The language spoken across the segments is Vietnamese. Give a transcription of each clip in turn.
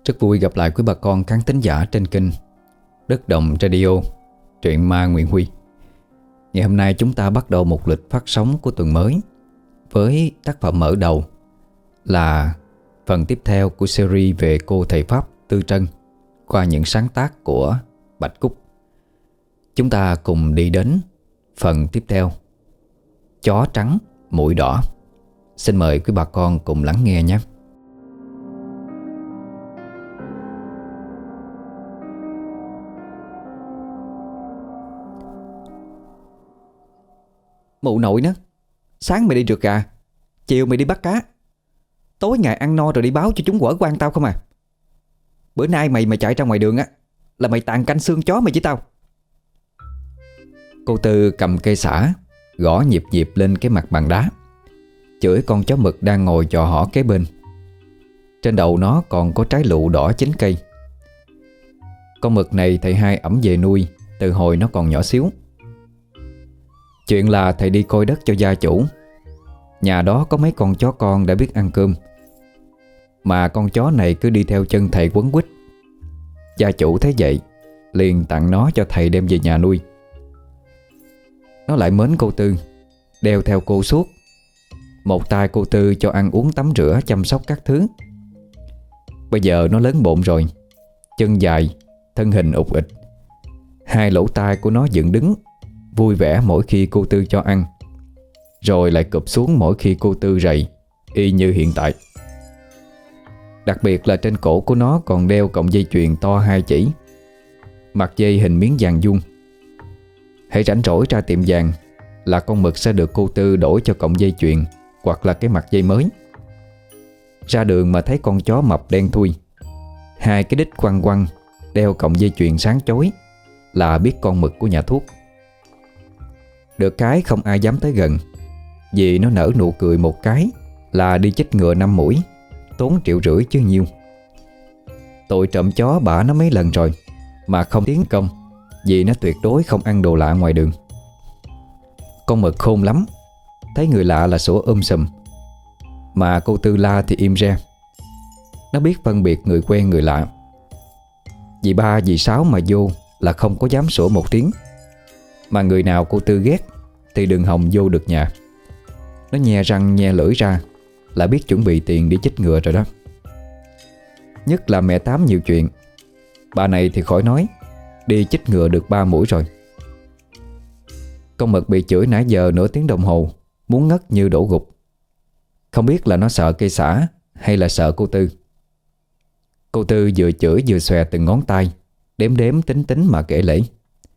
Rất vui gặp lại quý bà con khán thính giả trên kênh Đất Đồng Radio, truyện ma Nguyễn Huy. Ngày hôm nay chúng ta bắt đầu một lịch phát sóng của tuần mới với tác phẩm mở đầu là phần tiếp theo của series về cô thầy Pháp Tư Trân qua những sáng tác của Bạch Cúc. Chúng ta cùng đi đến phần tiếp theo, Chó trắng mũi đỏ. Xin mời quý bà con cùng lắng nghe nhé. Mụ nội nó, sáng mày đi rượt gà, chiều mày đi bắt cá, tối ngày ăn no rồi đi báo cho chúng quở quan tao không à. Bữa nay mày chạy ra ngoài đường á là mày tàn canh xương chó mày với tao. Cô Tư cầm cây sả gõ nhịp nhịp lên cái mặt bằng đá, chửi con chó mực đang ngồi chò hỏ kế bên. Trên đầu nó còn có trái lựu đỏ chín cây. Con mực này thầy hai ẵm về nuôi từ hồi nó còn nhỏ xíu. Chuyện là thầy đi coi đất cho gia chủ. Nhà đó có mấy con chó con đã biết ăn cơm, mà con chó này cứ đi theo chân thầy quấn quýt. Gia chủ thấy vậy liền tặng nó cho thầy đem về nhà nuôi. Nó lại mến cô Tư, đeo theo cô suốt. Một tay cô Tư cho ăn uống tắm rửa chăm sóc các thứ. Bây giờ nó lớn bộn rồi, chân dài, thân hình ụt ịch. Hai lỗ tai của nó dựng đứng, vui vẻ mỗi khi cô Tư cho ăn, rồi lại cụp xuống mỗi khi cô Tư rầy, y như hiện tại. Đặc biệt là trên cổ của nó còn đeo cọng dây chuyền to 2 chỉ, mặt dây hình miếng vàng vuông. Hãy rảnh rỗi ra tiệm vàng là con mực sẽ được cô Tư đổi cho cọng dây chuyền hoặc là cái mặt dây mới. Ra đường mà thấy con chó mập đen thui, 2 cái đít quăng quăng, đeo cọng dây chuyền sáng chói là biết con mực của nhà thuốc. Được cái không ai dám tới gần, vì nó nở nụ cười một cái là đi chích ngừa 5 mũi, tốn 1,5 triệu chứ nhiêu. Tội trộm chó bả nó mấy lần rồi mà không tiến công, vì nó tuyệt đối không ăn đồ lạ ngoài đường. Con mực khôn lắm, thấy người lạ là sủa sùm, mà cô Tư la thì im re. Nó biết phân biệt người quen người lạ. Dì Ba dì Sáu mà vô là không có dám sủa một tiếng, mà người nào cô Tư ghét thì đừng hòng vô được nhà. Nó nhe răng nhe lưỡi ra là biết chuẩn bị tiền đi chích ngừa rồi đó. Nhất là mẹ Tám nhiều chuyện. Bà này thì khỏi nói, đi chích ngừa được 3 mũi rồi. Con mực bị chửi nãy giờ nửa tiếng đồng hồ, muốn ngất như đổ gục. Không biết là nó sợ cây sả hay là sợ cô Tư. Cô Tư vừa chửi vừa xòe từng ngón tay, đếm đếm tính tính mà kể lể.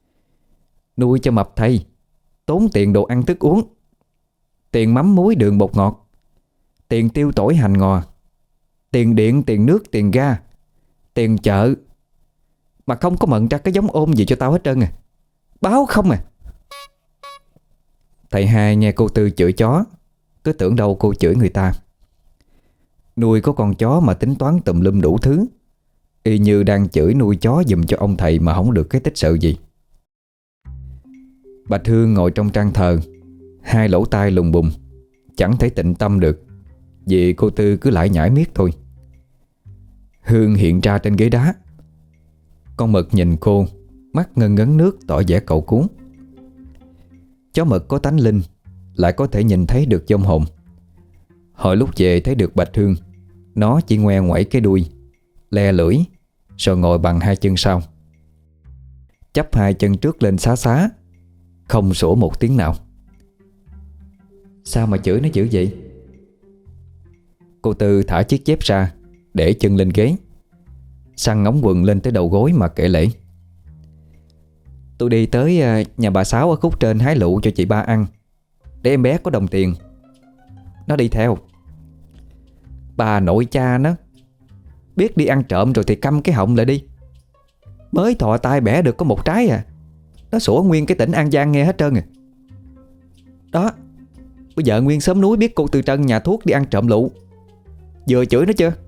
Nuôi cho mập thầy, tốn tiền đồ ăn thức uống, tiền mắm muối đường bột ngọt, tiền tiêu tỏi hành ngò, tiền điện, tiền nước, tiền ga, tiền chợ, mà không có mận ra cái giống ôm gì cho tao hết trơn à. Báo không à. Thầy hai nghe cô Tư chửi chó, cứ tưởng đâu cô chửi người ta. Nuôi có con chó mà tính toán tùm lum đủ thứ, y như đang chửi nuôi chó giùm cho ông thầy mà không được cái tích sự gì. Bạch Hương ngồi trong trang thờ, 2 lỗ tai lùng bùng, chẳng thể tịnh tâm được, vì cô Tư cứ lải nhải miết thôi. Hương hiện ra trên ghế đá. Con mực nhìn cô, mắt ngân ngấn nước tỏ vẻ cẩu cuốn. Chó mực có tánh linh, lại có thể nhìn thấy được vong hồn. Hồi lúc về thấy được Bạch Hương, nó chỉ ngoe ngoẩy cái đuôi, le lưỡi, rồi ngồi bằng 2 chân sau, chắp 2 chân trước lên xá xá, không sủa một tiếng nào. Sao mà chửi nó dữ vậy? Cô Tư thả chiếc dép ra, để chân lên ghế, xăng ống quần lên tới đầu gối mà kể lể. Tôi đi tới nhà bà Sáu ở khúc trên hái lựu cho chị Ba ăn, để em bé có đồng tiền. Nó đi theo. Bà nội cha nó biết đi ăn trộm rồi thì câm cái họng lại đi. Mới thò tay bẻ được có 1 trái à, nó sủa nguyên cái tỉnh An Giang nghe hết trơn à. Đó, bây giờ nguyên xóm núi biết cô Tư Trân nhà thuốc đi ăn trộm lựu. Vừa chửi nó chưa?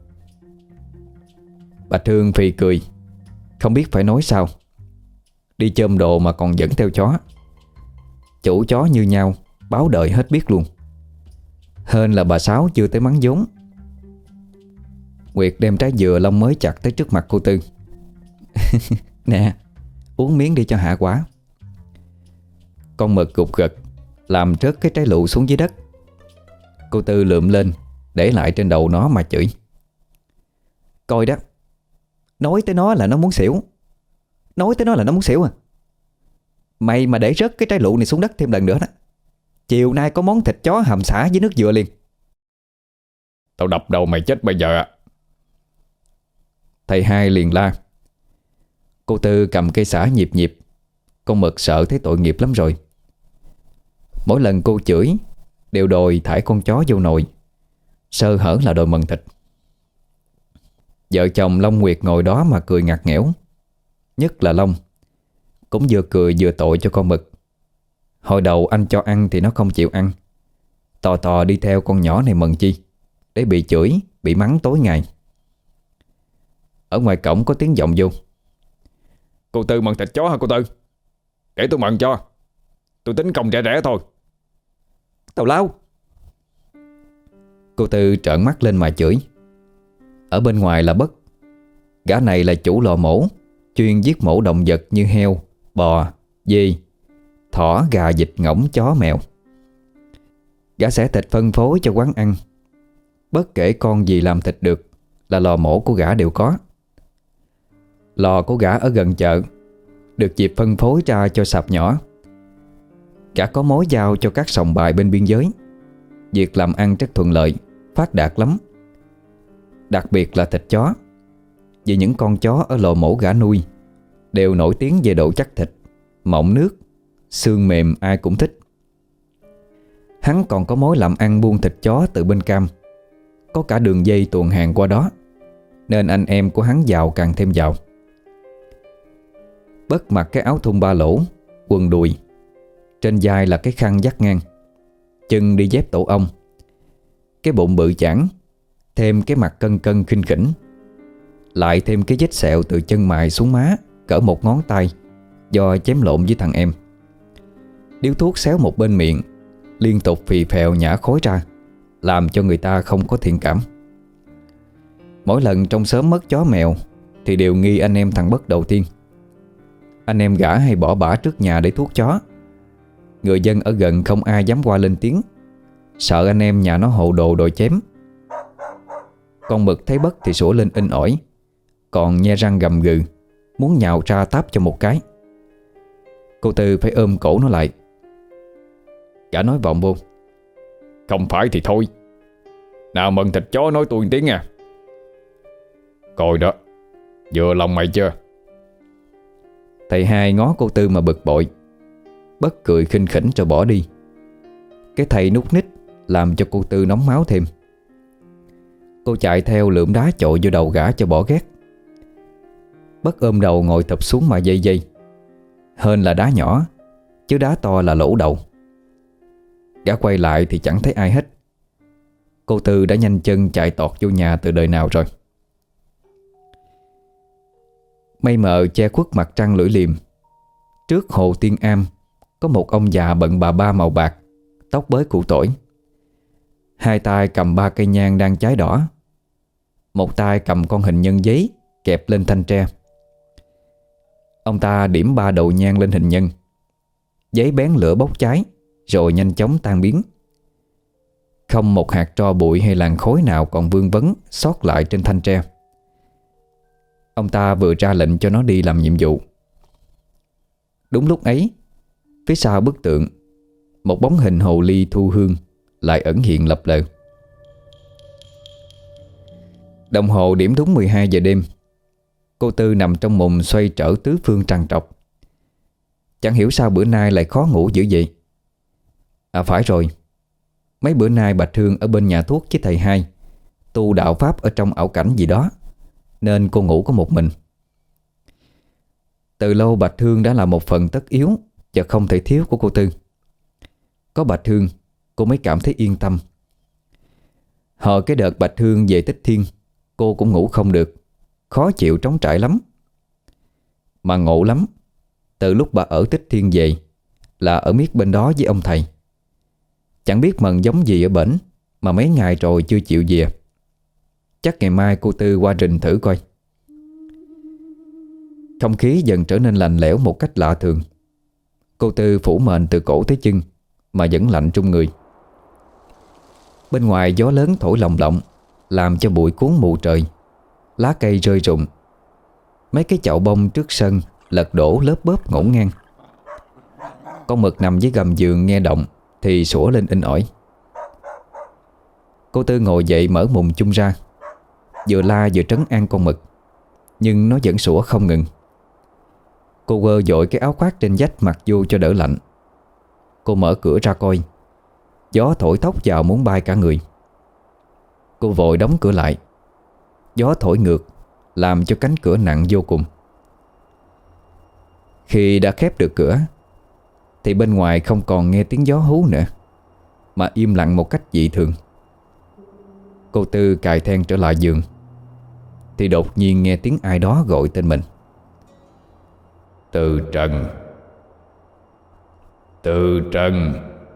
Bạch Hương phì cười, không biết phải nói sao. Đi chôm đồ mà còn dẫn theo chó. Chủ chó như nhau, báo đời hết biết luôn. Hên là bà Sáu chưa tới mắng vốn. Nguyệt đem trái dừa lông mới chặt tới trước mặt cô Tư. Nè, uống miếng đi cho hạ quả. Con mực gục gật, làm rớt cái trái lụ xuống dưới đất. Cô Tư lượm lên, để lại trên đầu nó mà chửi. Coi đó, nói tới nó là nó muốn xỉu. Nói tới nó là nó muốn xỉu à. Mày mà để rớt cái trái lụ này xuống đất thêm lần nữa đó, chiều nay có món thịt chó hầm xả với nước dừa liền. Tao đập đầu mày chết bây giờ à. Thầy hai liền la. Cô Tư cầm cây xả nhịp nhịp. Con mực sợ thấy tội nghiệp lắm rồi. Mỗi lần cô chửi đều đòi thải con chó vô nồi, sơ hở là đòi mần thịt. Vợ chồng Long Nguyệt ngồi đó mà cười ngặt nghẽo. Nhất là Long, cũng vừa cười vừa tội cho con mực. Hồi đầu anh cho ăn thì nó không chịu ăn, tò tò đi theo con nhỏ này mần chi, để bị chửi, bị mắng tối ngày. Ở ngoài cổng có tiếng vọng vô. Cô Tư mần thịt chó hả cô Tư? Để tôi mần cho. Tôi tính công rẻ rẻ thôi. Tào lao. Cô Tư trợn mắt lên mà chửi. Ở bên ngoài là Bất. Gã này là chủ lò mổ, chuyên giết mổ động vật như heo, bò, dê, thỏ, gà, vịt, ngỗng, chó, mèo. Gã xẻ thịt phân phối cho quán ăn. Bất kể con gì làm thịt được là lò mổ của gã đều có. Lò của gã ở gần chợ, được dịp phân phối ra cho sạp nhỏ. Gã có mối giao cho các sòng bài bên biên giới. Việc làm ăn rất thuận lợi, phát đạt lắm. Đặc biệt là thịt chó, vì những con chó ở lò mổ gã nuôi đều nổi tiếng về độ chắc thịt, mọng nước, xương mềm ai cũng thích. Hắn còn có mối làm ăn buôn thịt chó từ bên Cam, có cả đường dây tuồn hàng qua đó, nên anh em của hắn giàu càng thêm giàu. Bất mặc cái áo thun ba lỗ, quần đùi, trên vai là cái khăn vắt ngang, chân đi dép tổ ong. Cái bụng bự chảng, thêm cái mặt cân cân khinh khỉnh, lại thêm cái vết sẹo từ chân mày xuống má cỡ một ngón tay do chém lộn với thằng em. Điếu thuốc xéo một bên miệng, liên tục phì phèo nhả khói ra, làm cho người ta không có thiện cảm. Mỗi lần trong xóm mất chó mèo thì đều nghi anh em thằng Bất đầu tiên. Anh em gã hay bỏ bả trước nhà để thuốc chó. Người dân ở gần không ai dám qua lên tiếng, sợ anh em nhà nó hộ đồ đòi chém. Con mực thấy Bất thì sủa lên inh ỏi, còn nhe răng gầm gừ, muốn nhào ra táp cho một cái. Cô Tư phải ôm cổ nó lại. Gã nói vọng vô. Không phải thì thôi. Nào mần thịt chó nói tôi một tiếng à. Coi đó, vừa lòng mày chưa? Thầy hai ngó cô Tư mà bực bội. Bất cười khinh khỉnh rồi bỏ đi. Cái thầy nút ních làm cho cô Tư nóng máu thêm. Cô chạy theo lượm đá chội vô đầu gã cho bỏ ghét. Bất ôm đầu ngồi thụp xuống mà dây dây. Hên là đá nhỏ, chứ đá to là lỗ đầu. Gã quay lại thì chẳng thấy ai hết. Cô Tư đã nhanh chân chạy tọt vô nhà từ đời nào rồi. Mây mờ che khuất mặt trăng lưỡi liềm. Trước hồ Tiên Am có một ông già bận bà ba màu bạc, tóc bới cụ tỏi. Hai tay cầm 3 cây nhang đang cháy đỏ. Một tay cầm con hình nhân giấy kẹp lên thanh tre. Ông ta điểm 3 đầu nhang lên hình nhân. Giấy bén lửa bốc cháy, rồi nhanh chóng tan biến. Không một hạt tro bụi hay làn khói nào còn vương vấn sót lại trên thanh tre. Ông ta vừa ra lệnh cho nó đi làm nhiệm vụ. Đúng lúc ấy, phía sau bức tượng, một bóng hình hồ ly thu hương lại ẩn hiện lập lờ. Đồng hồ điểm đúng 12 giờ đêm. Cô Tư nằm trong mùng xoay trở tứ phương trằn trọc. Chẳng hiểu sao bữa nay lại khó ngủ dữ vậy. À phải rồi, mấy bữa nay bà Thương ở bên nhà thuốc với thầy hai tu đạo pháp ở trong ảo cảnh gì đó, nên cô ngủ có một mình. Từ lâu Bạch Hương đã là một phần tất yếu và không thể thiếu của cô Tư. Có Bạch Hương, cô mới cảm thấy yên tâm. Hồi cái đợt Bạch Hương về Tích Thiên, cô cũng ngủ không được, khó chịu trống trải lắm. Mà ngộ lắm, từ lúc bà ở Tích Thiên về là ở miết bên đó với ông thầy. Chẳng biết mần giống gì ở bển mà mấy ngày rồi chưa chịu về. Chắc ngày mai cô Tư qua rình thử coi. Không khí dần trở nên lạnh lẽo một cách lạ thường. Cô Tư phủ mền từ cổ tới chân mà vẫn lạnh trong người. Bên ngoài gió lớn thổi lồng lộng, làm cho bụi cuốn mù trời. Lá cây rơi rụng. Mấy cái chậu bông trước sân lật đổ lớp bớp ngổn ngang. Con mực nằm dưới gầm giường nghe động thì sủa lên inh ỏi. Cô Tư ngồi dậy mở mùng chung ra, vừa la vừa trấn an con mực, nhưng nó vẫn sủa không ngừng. Cô quơ dội cái áo khoác trên vách mặc vô cho đỡ lạnh. Cô mở cửa ra coi. Gió thổi thốc vào muốn bay cả người. Cô vội đóng cửa lại. Gió thổi ngược, làm cho cánh cửa nặng vô cùng. Khi đã khép được cửa thì bên ngoài không còn nghe tiếng gió hú nữa, mà im lặng một cách dị thường. Cô Tư cài then trở lại giường thì đột nhiên nghe tiếng ai đó gọi tên mình. Tư Trần, Tư Trần.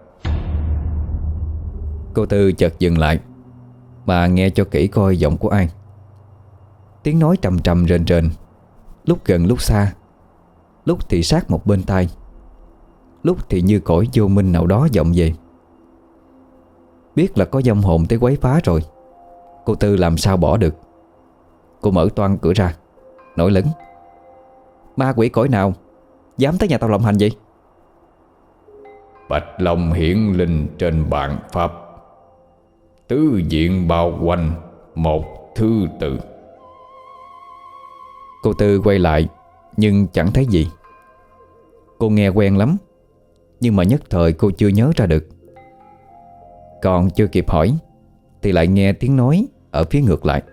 Cô Tư chợt dừng lại mà nghe cho kỹ coi giọng của ai. Tiếng nói trầm trầm rền rền, lúc gần lúc xa, lúc thì sát một bên tai, lúc thì như cõi vô minh nào đó vọng về. Biết là có vong hồn tới quấy phá rồi, cô Tư làm sao bỏ được. Cô mở toang cửa ra, nổi lớn: Ma quỷ cõi nào dám tới nhà tao lộng hành vậy? Bạch Long hiển linh trên bàn pháp, tứ diện bao quanh một thứ tự. Cô Tư quay lại nhưng chẳng thấy gì. Cô nghe quen lắm, nhưng mà nhất thời cô chưa nhớ ra được. Còn chưa kịp hỏi thì lại nghe tiếng nói ở phía ngược lại: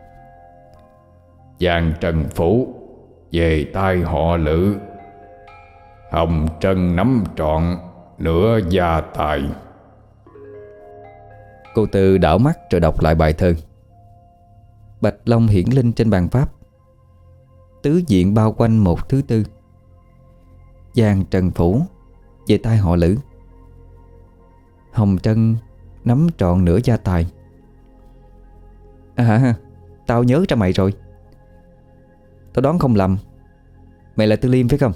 Giang Trần Phủ về tay họ Lữ, hồng trân nắm trọn nửa gia tài. Cô Tư đảo mắt rồi đọc lại bài thơ: Bạch Long hiển linh trên bàn pháp, tứ diện bao quanh một thứ tư. Giang Trần Phủ về tay họ Lữ, hồng trân nắm trọn nửa gia tài. À, tao nhớ ra mày rồi. Tao đoán không lầm, mày là Tư Liêm phải không?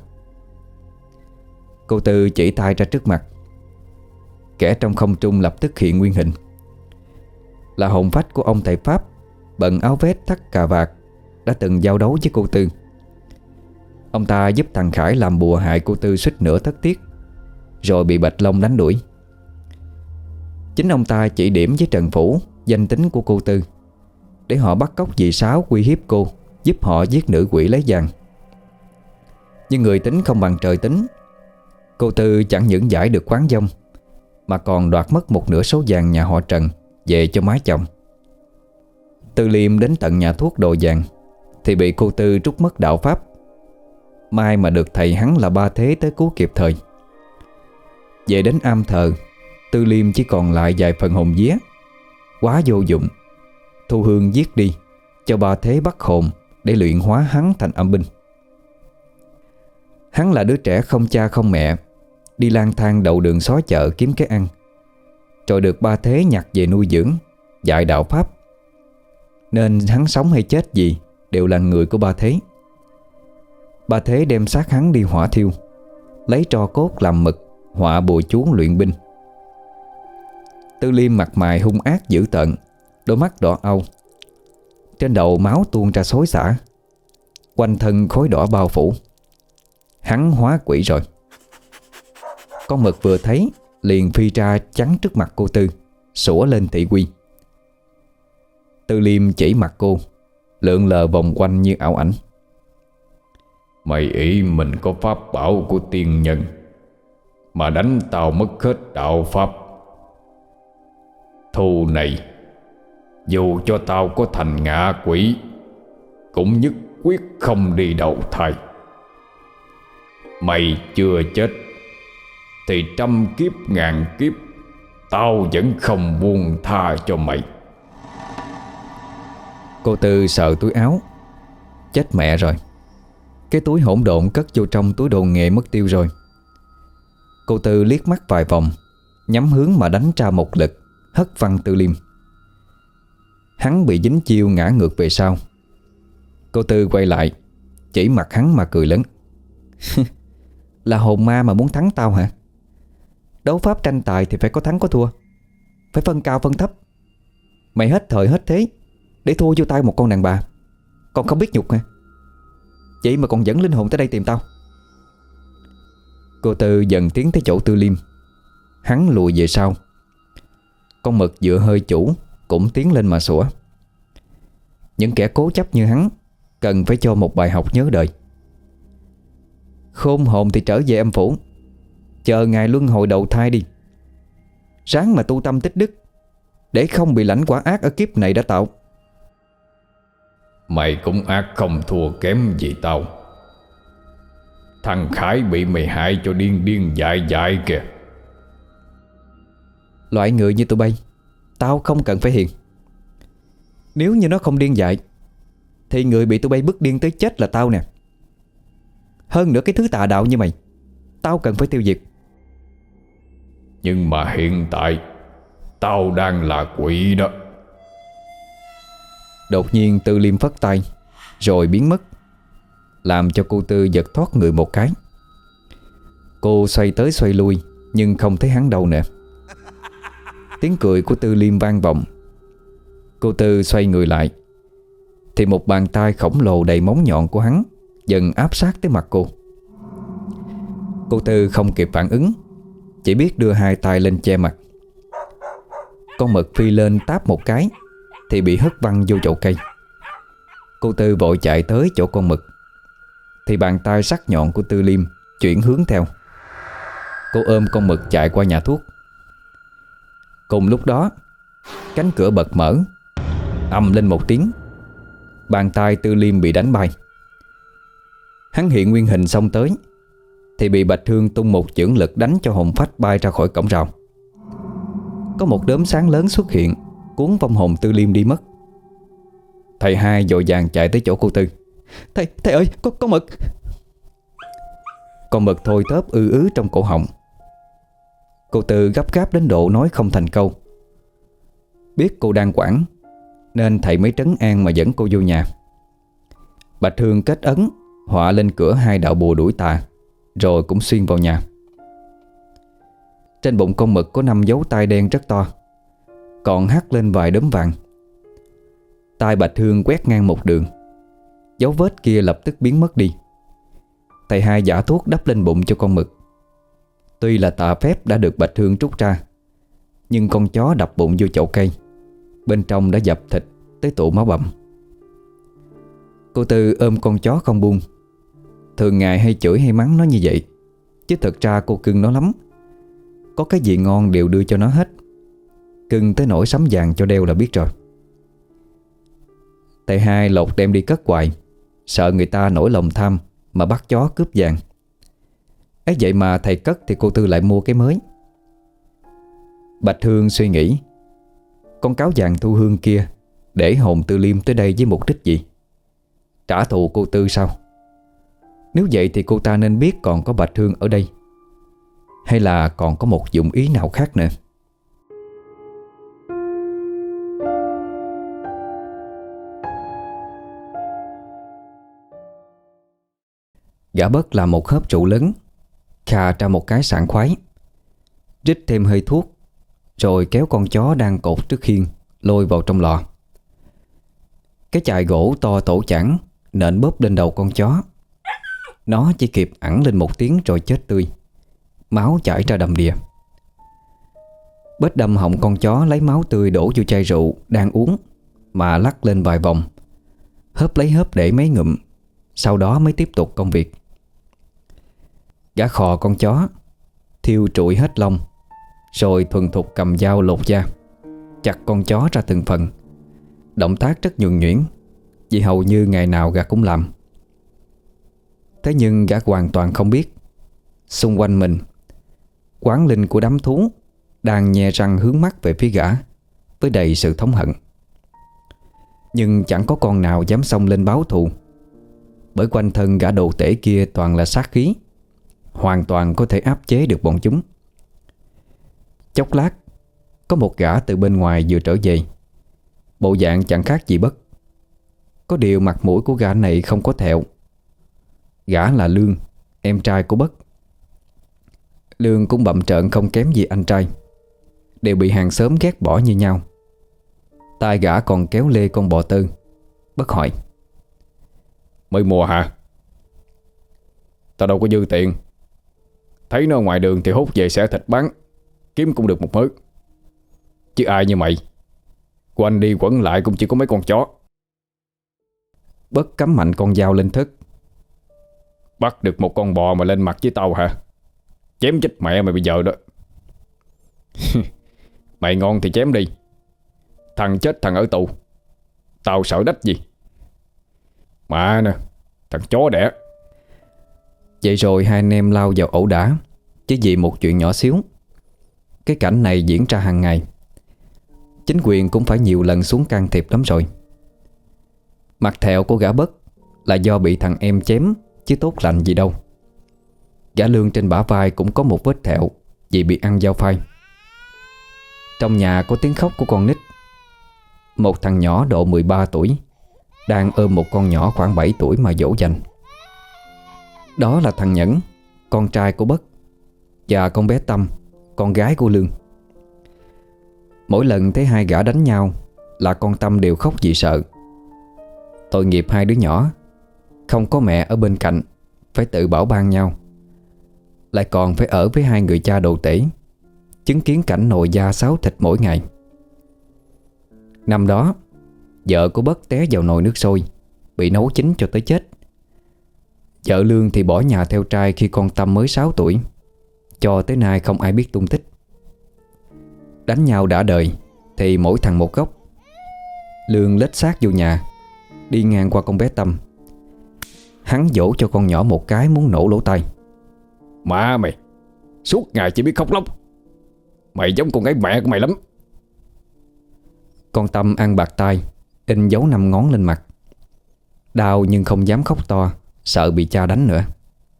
Cô Tư chỉ tay ra trước mặt. Kẻ trong không trung lập tức hiện nguyên hình. Là hồn phách của ông thầy Pháp bận áo vest thắt cà vạt đã từng giao đấu với cô Tư. Ông ta giúp thằng Khải làm bùa hại cô Tư suýt nữa thất tiết, rồi bị Bạch Long đánh đuổi. Chính ông ta chỉ điểm với Trần Phủ danh tính của cô Tư, để họ bắt cóc dì Sáu uy hiếp cô, giúp họ giết nữ quỷ lấy vàng. Nhưng người tính không bằng trời tính. Cô Tư chẳng những giải được quán vong, mà còn đoạt mất một nửa số vàng nhà họ Trần về cho má chồng. Tư Liêm đến tận nhà thuốc đồ vàng thì bị cô Tư trút mất đạo pháp. May mà được thầy hắn là Ba Thế tới cứu kịp thời. Về đến am thờ, Tư Liêm chỉ còn lại vài phần hồn vía, quá vô dụng. Thu hương giết đi, cho Ba Thế bắt hồn để luyện hóa hắn thành âm binh. Hắn là đứa trẻ không cha không mẹ, đi lang thang đậu đường xó chợ kiếm cái ăn, rồi được Ba Thế nhặt về nuôi dưỡng, dạy đạo pháp. Nên hắn sống hay chết gì đều là người của Ba Thế. Ba Thế đem xác hắn đi hỏa thiêu, lấy tro cốt làm mực, họa bùa chú luyện binh. Tư Liêm mặt mày hung ác dữ tợn, đôi mắt đỏ au, trên đầu máu tuôn ra xối xả, quanh thân khói đỏ bao phủ. Hắn hóa quỷ rồi. Con mực vừa thấy liền phi ra chắn trước mặt cô Tư, sủa lên thị uy. Tư Liêm chỉ mặt cô, lượn lờ vòng quanh như ảo ảnh. Mày ý mình có pháp bảo của tiên nhân mà đánh tao mất hết đạo pháp. Thù này, dù cho tao có thành ngạ quỷ, cũng nhất quyết không đi đầu thai. Mày chưa chết thì trăm kiếp ngàn kiếp tao vẫn không buông tha cho mày. Cô Tư sờ túi áo. Chết mẹ rồi, cái túi hỗn độn cất vô trong túi đồ nghề mất tiêu rồi. Cô Tư liếc mắt vài vòng, nhắm hướng mà đánh ra một lực, hất văng Tư Liêm. Hắn bị dính chiêu ngã ngược về sau. Cô Tư quay lại chỉ mặt hắn mà cười lớn. Là hồn ma mà muốn thắng tao hả? Đấu pháp tranh tài thì phải có thắng có thua, phải phân cao phân thấp. Mày hết thời hết thế để thua vô tay một con đàn bà, còn không biết nhục hả? Vậy mà còn dẫn linh hồn tới đây tìm tao. Cô Tư dần tiến tới chỗ Tư Liêm. Hắn lùi về sau. Con mực dựa hơi chủ cũng tiến lên mà sủa. Những kẻ cố chấp như hắn cần phải cho một bài học nhớ đời. Khôn hồn thì trở về âm phủ, chờ ngày luân hồi đầu thai đi. Ráng mà tu tâm tích đức, để không bị lãnh quả ác ở kiếp này đã tạo. Mày cũng ác không thua kém gì tao. Thằng Khải bị mày hại cho điên điên dại dại kìa. Loại người như tụi bay tao không cần phải hiền. Nếu như nó không điên dại thì người bị tụi bay bức điên tới chết là tao nè. Hơn nữa cái thứ tà đạo như mày tao cần phải tiêu diệt. Nhưng mà hiện tại tao đang là quỷ đó. Đột nhiên Tư Liêm phất tay rồi biến mất, làm cho cô Tư giật thoát người một cái. Cô xoay tới xoay lui nhưng không thấy hắn đâu nữa. Tiếng cười của Tư Liêm vang vọng. Cô Tư xoay người lại thì một bàn tay khổng lồ đầy móng nhọn của hắn dần áp sát tới mặt cô. Cô Tư không kịp phản ứng, chỉ biết đưa hai tay lên che mặt. Con mực phi lên táp một cái thì bị hất văng vô chậu cây. Cô Tư vội chạy tới chỗ con mực thì bàn tay sắc nhọn của Tư Liêm chuyển hướng theo. Cô ôm con mực chạy qua nhà thuốc. Cùng lúc đó, cánh cửa bật mở, ầm lên một tiếng. Bàn tay Tư Liêm bị đánh bay. Hắn hiện nguyên hình xông tới thì bị Bạch Hương tung một chưởng lực đánh cho hồn phách bay ra khỏi cổng rào. Có một đốm sáng lớn xuất hiện, cuốn vong hồn Tư Liêm đi mất. Thầy hai vội vàng chạy tới chỗ cô Tư. Thầy ơi, có mực. Con mực thôi thóp ư trong cổ họng. Cô Tư gấp gáp đến độ nói không thành câu. Biết cô đang quảng nên thầy mới trấn an mà dẫn cô vô nhà. Bạch Hương kết ấn họa lên cửa hai đạo bùa đuổi tà, rồi cũng xuyên vào nhà. Trên bụng con mực có 5 dấu tay đen rất to, còn hắt lên vài đốm vàng. Tay Bạch Hương quét ngang một đường, dấu vết kia lập tức biến mất đi. Thầy hai giả thuốc đắp lên bụng cho con mực. Tuy là tà phép đã được Bạch Hương trút ra, nhưng con chó đập bụng vô chậu cây, bên trong đã dập thịt tới tụ máu bầm. Cô Tư ôm con chó không buông. Thường ngày hay chửi hay mắng nó như vậy, chứ thật ra cô cưng nó lắm. Có cái gì ngon đều đưa cho nó hết. Cưng tới nỗi sắm vàng cho đeo là biết rồi. Thầy hai lột đem đi cất hoài, sợ người ta nổi lòng tham mà bắt chó cướp vàng. Ấy vậy mà thầy cất thì cô Tư lại mua cái mới. Bạch Hương suy nghĩ, con cáo vàng thu hương kia để hồn Tư Liêm tới đây với mục đích gì? Trả thù cô Tư sao? Nếu vậy thì cô ta nên biết còn có Bạch Hương ở đây, hay là còn có một dụng ý nào khác nữa. Gã Bất làm một hớp rượu lớn, khà ra một cái sảng khoái, rít thêm hơi thuốc, rồi kéo con chó đang cột trước khiên lôi vào trong lò. Cái chài gỗ to tổ chảng nện bóp lên đầu con chó. Nó chỉ kịp ẵn lên một tiếng rồi chết tươi, máu chảy ra đầm đìa. Bết đâm họng con chó lấy máu tươi đổ vô chai rượu đang uống mà lắc lên vài vòng, hớp lấy hớp để mấy ngụm, sau đó mới tiếp tục công việc. Gã khò con chó, thiêu trụi hết lông, rồi thuần thục cầm dao lột da, chặt con chó ra từng phần. Động tác rất nhuần nhuyễn, vì hầu như ngày nào gã cũng làm. Thế nhưng gã hoàn toàn không biết xung quanh mình, quán linh của đám thú đang nhe răng hướng mắt về phía gã với đầy sự thống hận. Nhưng chẳng có con nào dám xông lên báo thù, bởi quanh thân gã đồ tể kia toàn là sát khí, hoàn toàn có thể áp chế được bọn chúng. Chốc lát, có một gã từ bên ngoài vừa trở về. bộ dạng chẳng khác gì Bất. Có điều mặt mũi của gã này không có thẹo. Gã là Lương, em trai của Bất. Lương cũng bậm trợn không kém gì anh trai, đều bị hàng xóm ghét bỏ như nhau. Tai gã còn kéo lê con bò tư. Bất hỏi: Mới mua hả? Tao đâu có dư tiền. Thấy nó ngoài đường thì hút về xẻ thịt bán, kiếm cũng được một mớ. Chứ ai như mày, quanh đi quẩn lại cũng chỉ có mấy con chó. Bất cắm mạnh con dao lên thức. Bắt được một con bò mà lên mặt với tao hả? Chém chết mẹ mày bây giờ đó. Mày ngon thì chém đi. Thằng chết thằng ở tù, tao sợ đách gì. Mà nè, thằng chó đẻ. Vậy rồi hai anh em lao vào ẩu đả, chỉ vì một chuyện nhỏ xíu. Cái cảnh này diễn ra hàng ngày. Chính quyền cũng phải nhiều lần xuống can thiệp lắm rồi. Mặt thẹo của gã Bất là do bị thằng em chém, chứ tốt lành gì đâu. Gã Lương trên bả vai cũng có một vết thẹo vì bị ăn dao phai. Trong nhà có tiếng khóc của con nít. Một thằng nhỏ độ 13 tuổi đang ôm một con nhỏ khoảng 7 tuổi mà dỗ dành. Đó là thằng Nhẫn, con trai của Bất, và con bé Tâm, con gái của Lương. Mỗi lần thấy hai gã đánh nhau là con Tâm đều khóc vì sợ. Tội nghiệp hai đứa nhỏ, không có mẹ ở bên cạnh, phải tự bảo ban nhau, lại còn phải ở với hai người cha đồ tể, chứng kiến cảnh nồi da xáo thịt mỗi ngày. Năm đó, vợ của Bất té vào nồi nước sôi, bị nấu chín cho tới chết. Vợ Lương thì bỏ nhà theo trai khi con Tâm mới 6 tuổi, cho tới nay không ai biết tung tích. Đánh nhau đã đời thì mỗi thằng một góc. Lương lết xác vô nhà, đi ngang qua con bé Tâm. Hắn dỗ cho con nhỏ một cái muốn nổ lỗ tai. Má mày, suốt ngày chỉ biết khóc lóc. Mày giống con gái mẹ của mày lắm. Con Tâm ăn bạc tai, in dấu 5 ngón lên mặt. Đau nhưng không dám khóc to, sợ bị cha đánh nữa.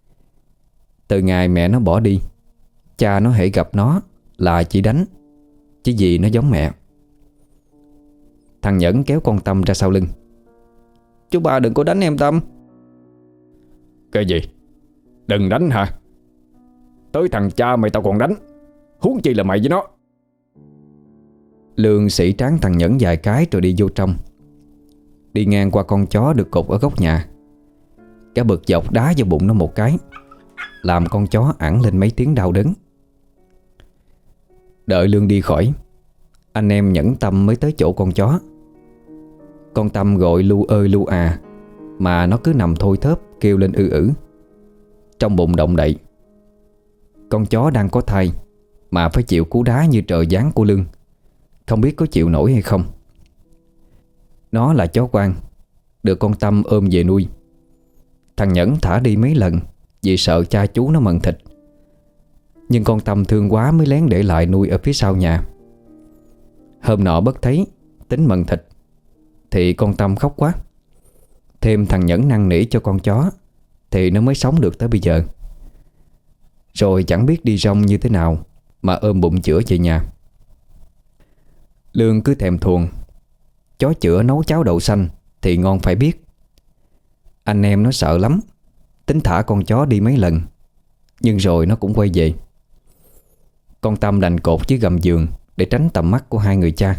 Từ ngày mẹ nó bỏ đi, cha nó hễ gặp nó là chỉ đánh, chỉ vì nó giống mẹ. Thằng Nhẫn kéo con Tâm ra sau lưng. Chú ba đừng có đánh em Tâm. Cái gì? Đừng đánh hả? Tới thằng cha mày tao còn đánh, huống chi là mày với nó. Lương sĩ tráng thằng Nhẫn vài cái rồi đi vô trong. Đi ngang qua con chó được cột ở góc nhà, cả bực dọc đá vô bụng nó một cái, làm con chó ẵn lên mấy tiếng đau đớn. Đợi Lương đi khỏi, anh em Nhẫn Tâm mới tới chỗ con chó. Con Tâm gọi lu ơi lu à, mà nó cứ nằm thôi thớp kêu lên ư. Trong bụng động đậy. Con chó đang có thai mà phải chịu cú đá như trời giáng của Lương, không biết có chịu nổi hay không. Nó là chó quan, được con Tâm ôm về nuôi. Thằng Nhẫn thả đi mấy lần vì sợ cha chú nó mần thịt, nhưng con Tâm thương quá mới lén để lại nuôi ở phía sau nhà. Hôm nọ Bất thấy tính mần thịt thì con Tâm khóc quá. Thêm thằng Nhẫn năn nỉ cho con chó thì nó mới sống được tới bây giờ. Rồi chẳng biết đi rong như thế nào mà ôm bụng chữa về nhà. Lương cứ thèm thuồng. Chó chữa nấu cháo đậu xanh thì ngon phải biết. Anh em nó sợ lắm, tính thả con chó đi mấy lần, nhưng rồi nó cũng quay về. Con Tâm đành cột dưới gầm giường để tránh tầm mắt của hai người cha.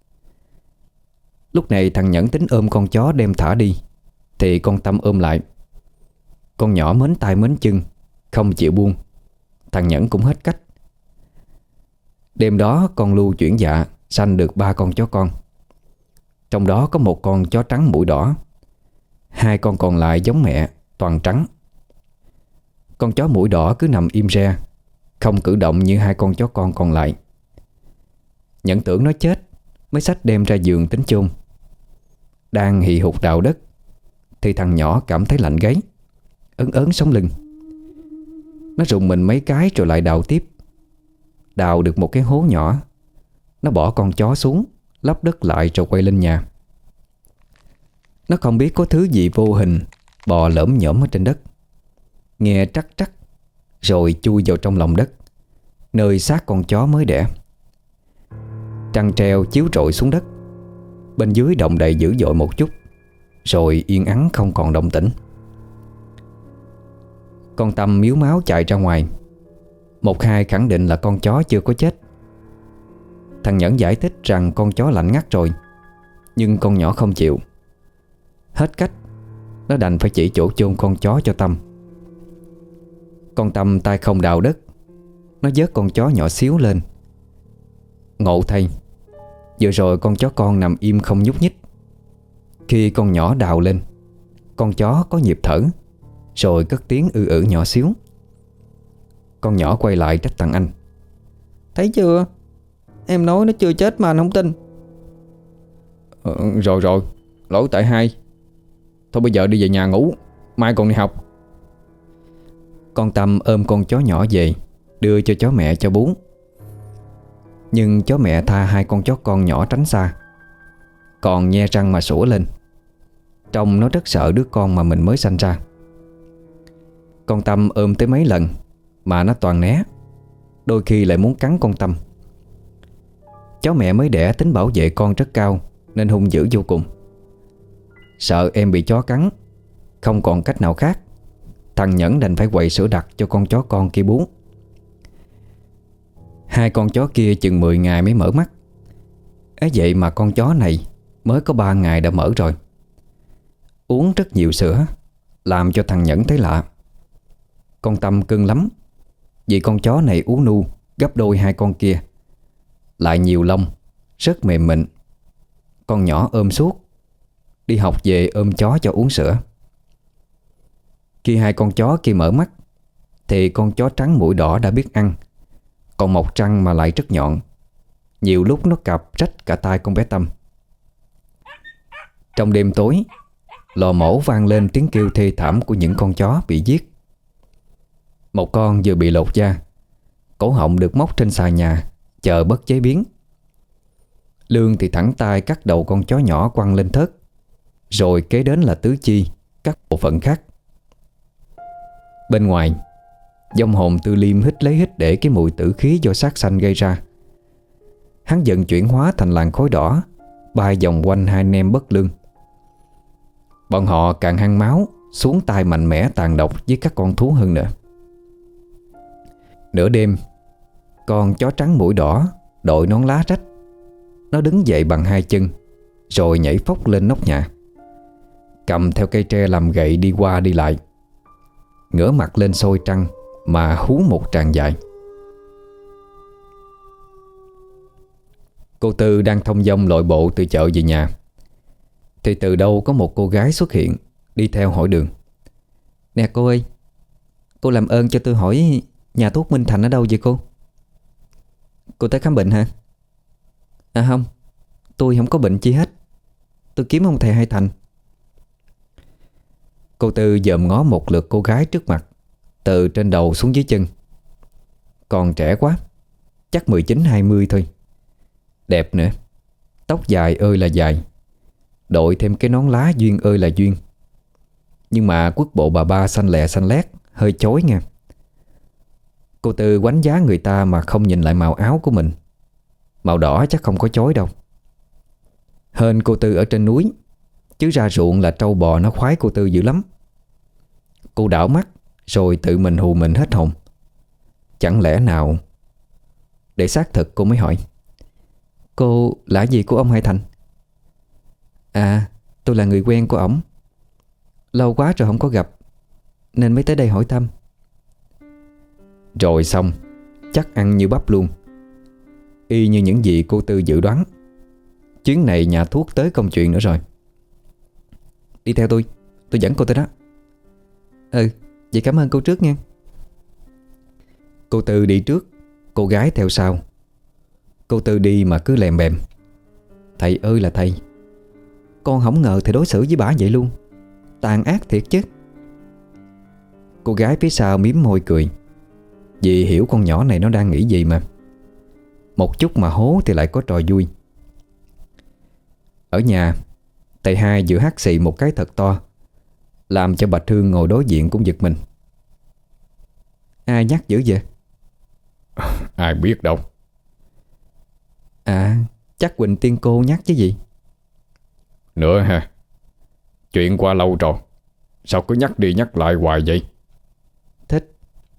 Lúc này thằng Nhẫn tính ôm con chó đem thả đi thì con Tâm ôm lại. Con nhỏ mến tay mến chân, không chịu buông. Thằng Nhẫn cũng hết cách. Đêm đó con Lu chuyển dạ sanh được 3 con chó con. Trong đó có một con chó trắng mũi đỏ, 2 con còn lại giống mẹ, toàn trắng. Con chó mũi đỏ cứ nằm im re, không cử động như 2 con chó con còn lại. Nhẫn tưởng nó chết mới xách đem ra giường tính chôn. Đang hì hục đào đất thì thằng nhỏ cảm thấy lạnh gáy, ớn ớn sống lưng. Nó rùng mình mấy cái rồi lại đào tiếp. Đào được một cái hố nhỏ, nó bỏ con chó xuống, lấp đất lại rồi quay lên nhà. Nó không biết có thứ gì vô hình bò lởm nhởm ở trên đất, nghe trắc trắc rồi chui vào trong lòng đất, nơi xác con chó mới đẻ. Trăng treo chiếu rọi xuống đất. Bên dưới động đậy dữ dội một chút, rồi yên ắng không còn động tĩnh. Con Tâm miếu máu chạy ra ngoài. Một hai khẳng định là con chó chưa có chết. Thằng Nhẫn giải thích rằng con chó lạnh ngắt rồi, nhưng con nhỏ không chịu. Hết cách, nó đành phải chỉ chỗ chôn con chó cho Tâm. Con Tâm tay không đào đất, nó vớt con chó nhỏ xíu lên. Ngộ thay, vừa rồi con chó con nằm im không nhúc nhích. Khi con nhỏ đào lên, con chó có nhịp thở, rồi cất tiếng nhỏ xíu. Con nhỏ quay lại trách thằng anh: Thấy chưa, em nói nó chưa chết mà anh không tin. Rồi rồi, lỗi tại hai. Thôi bây giờ đi về nhà ngủ, mai còn đi học. Con Tâm ôm con chó nhỏ về, đưa cho chó mẹ cho bú. Nhưng chó mẹ tha hai con chó con nhỏ tránh xa, còn nhe răng mà sủa lên. Trông nó rất sợ đứa con mà mình mới sanh ra. Con Tâm ôm tới mấy lần mà nó toàn né, đôi khi lại muốn cắn con Tâm. Cháu mẹ mới đẻ tính bảo vệ con rất cao, nên hung dữ vô cùng. Sợ em bị chó cắn, không còn cách nào khác, thằng Nhẫn đành phải quậy sữa đặc cho con chó con kia bú. Hai con chó kia chừng 10 ngày mới mở mắt. Ấy vậy mà con chó này mới có 3 ngày đã mở rồi. Uống rất nhiều sữa, làm cho thằng Nhẫn thấy lạ. Con Tâm cưng lắm, vì con chó này uống nu gấp đôi hai con kia, lại nhiều lông, rất mềm mịn. Con nhỏ ôm suốt, đi học về ôm chó cho uống sữa. Khi hai con chó kia mở mắt thì con chó trắng mũi đỏ đã biết ăn, còn một răng mà lại rất nhọn. Nhiều lúc nó cạp rách cả tai con bé Tâm. Trong đêm tối, lò mổ vang lên tiếng kêu thê thảm của những con chó bị giết. Một con vừa bị lột da, cổ họng được móc trên xà nhà, chờ bất chế biến. Lương thì thẳng tay cắt đầu con chó nhỏ quăng lên thớt, rồi kế đến là tứ chi, các bộ phận khác. Bên ngoài, vong hồn Tư Liêm hít lấy hít để cái mùi tử khí do sát sanh gây ra. Hắn dần chuyển hóa thành làn khói đỏ, bay vòng quanh hai anh em bất lương. Bọn họ càng hăng máu, xuống tay mạnh mẽ tàn độc với các con thú hơn nữa. Nửa đêm, con chó trắng mũi đỏ đội nón lá rách. Nó đứng dậy bằng hai chân, rồi nhảy phóc lên nóc nhà, cầm theo cây tre làm gậy đi qua đi lại, ngửa mặt lên sôi trăng mà hú một tràng dài. Cô Tư đang thông dong lội bộ từ chợ về nhà, thì từ đâu có một cô gái xuất hiện, đi theo hỏi đường. Nè cô ơi, cô làm ơn cho tôi hỏi nhà thuốc Minh Thành ở đâu vậy cô? Cô tới khám bệnh hả? À không, tôi không có bệnh chi hết. Tôi kiếm ông thầy Hai Thành. Cô Tư dòm ngó một lượt cô gái trước mặt, từ trên đầu xuống dưới chân. Còn trẻ quá, chắc 19-20 thôi. Đẹp nữa, tóc dài ơi là dài, đội thêm cái nón lá duyên ơi là duyên. Nhưng mà quốc bộ bà ba xanh lè xanh lét, hơi chói nha. Cô Tư quánh giá người ta mà không nhìn lại màu áo của mình. Màu đỏ chắc không có chói đâu. Hên cô Tư ở trên núi, chứ ra ruộng là trâu bò nó khoái cô Tư dữ lắm. Cô đảo mắt rồi tự mình hù mình hết hồn. Chẳng lẽ nào... Để xác thực cô mới hỏi: Cô là gì của ông Hai Thành? À, tôi là người quen của ổng. Lâu quá rồi không có gặp, nên mới tới đây hỏi thăm. Rồi xong, chắc ăn như bắp luôn. Y như những gì cô Tư dự đoán. Chuyến này nhà thuốc tới công chuyện nữa rồi. Đi theo tôi dẫn cô tới đó. Ừ, vậy cảm ơn cô trước nha. Cô Tư đi trước, cô gái theo sau. Cô Tư đi mà cứ lèm bèm: Thầy ơi là thầy, con không ngờ thầy đối xử với bả vậy luôn. Tàn ác thiệt chứ. Cô gái phía sau mím môi cười, vì hiểu con nhỏ này nó đang nghĩ gì mà. Một chút mà hố thì lại có trò vui. Ở nhà, thầy Hai vừa hắt xì một cái thật to, làm cho Bạch Hương ngồi đối diện cũng giật mình. Ai nhắc dữ vậy? Ai biết đâu. À, chắc Quỳnh Tiên cô nhắc chứ gì. Nữa ha. Chuyện qua lâu rồi, sao cứ nhắc đi nhắc lại hoài vậy? Thích.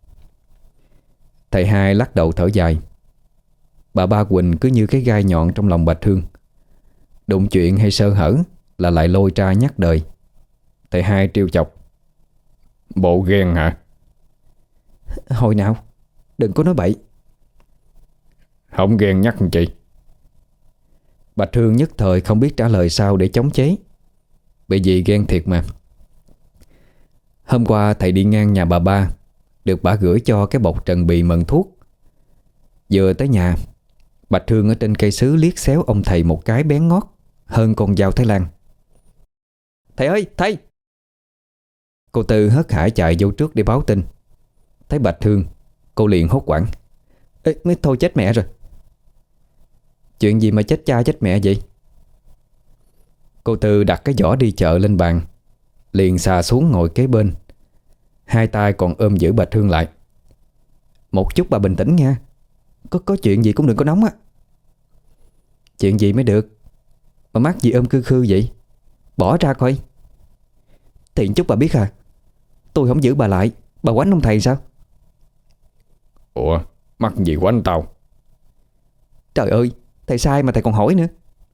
Thầy hai lắc đầu thở dài. Bà Ba Quỳnh cứ như cái gai nhọn trong lòng Bạch Hương. Đụng chuyện hay sơ hở là lại lôi ra nhắc đời. Thầy hai trêu chọc. Bộ ghen hả? Hồi nào, đừng có nói bậy. Không ghen nhắc chị. Bạch Hương nhất thời không biết trả lời sao để chống chế, bởi vì ghen thiệt mà. Hôm qua thầy đi ngang nhà bà Ba, được bà gửi cho cái bọc trần bì mần thuốc. Vừa tới nhà, Bạch Hương ở trên cây sứ liếc xéo ông thầy một cái bén ngót hơn con dao Thái Lan. Thầy ơi, thầy! Cô Tư hớt hải chạy vô trước để báo tin. Thấy Bạch Hương, cô liền hốt hoảng. Ê, thôi chết mẹ rồi. Chuyện gì mà chết cha chết mẹ vậy? Cô Tư đặt cái giỏ đi chợ lên bàn, liền xà xuống ngồi kế bên, hai tay còn ôm giữ Bạch Hương lại. Một chút bà bình tĩnh nha. Có chuyện gì cũng đừng có nóng á. Chuyện gì mới được? Mà mắt gì ôm khư khư vậy? Bỏ ra coi. Tiện chút bà biết à, tôi không giữ bà lại, bà quánh ông thầy sao? Ủa, mắc gì quánh tao? Trời ơi, thầy sai mà thầy còn hỏi nữa.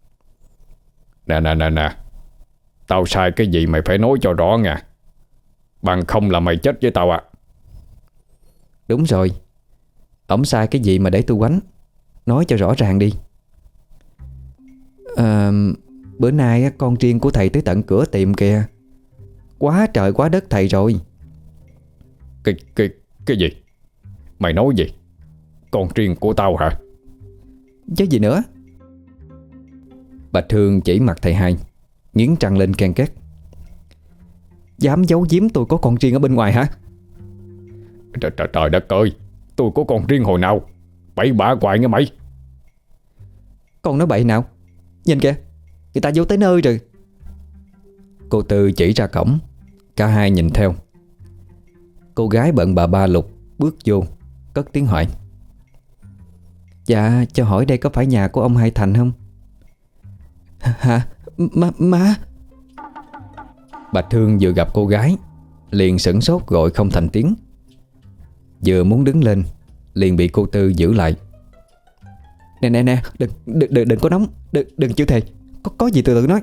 Nè, tao sai cái gì mày phải nói cho rõ nha, bằng không là mày chết với tao à. Đúng rồi, ổng sai cái gì mà để tôi quánh? Nói cho rõ ràng đi. Bữa nay con riêng của thầy tới tận cửa tiệm kìa. Quá trời quá đất thầy rồi. Cái gì? Mày nói gì? Con riêng của tao hả? Chứ gì nữa. Bạch Hương chỉ mặt thầy hai, nghiến răng lên ken két. Dám giấu giếm tôi có con riêng ở bên ngoài hả? Trời đất ơi, tôi có con riêng hồi nào? Bậy bạ hoài nghe mày. Con nói bậy nào? Nhìn kìa, người ta vô tới nơi rồi. Cô Tư chỉ ra cổng. Cả hai nhìn theo. Cô gái bận bà Ba Lục bước vô, cất tiếng hỏi. Dạ, cho hỏi đây có phải nhà của ông Hai Thành không? Hả? Má? Bạch Hương vừa gặp cô gái liền sửng sốt gọi không thành tiếng. Vừa muốn đứng lên liền bị cô Tư giữ lại. Nè, đừng có nóng. Đừng chịu thề. Có gì từ từ nói.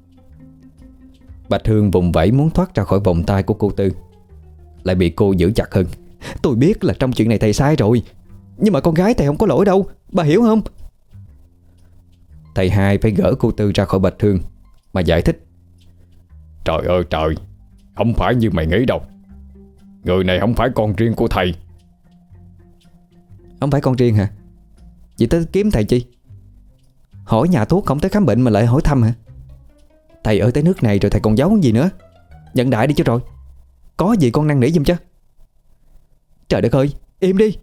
Bạch Hương vùng vẫy muốn thoát ra khỏi vòng tay của cô Tư, lại bị cô giữ chặt hơn. Tôi biết là trong chuyện này thầy sai rồi, nhưng mà con gái thầy không có lỗi đâu, bà hiểu không? Thầy hai phải gỡ cô Tư ra khỏi Bạch Hương mà giải thích. Trời ơi trời, không phải như mày nghĩ đâu. Người này không phải con riêng của thầy. Không phải con riêng hả? Vậy tới kiếm thầy chi? Hỏi nhà thuốc không tới khám bệnh mà lại hỏi thăm hả? Thầy ở tới nước này rồi thầy còn giấu gì nữa? Nhận đại đi chứ rồi. Có gì con năn nỉ giùm chứ. Trời đất ơi, im đi.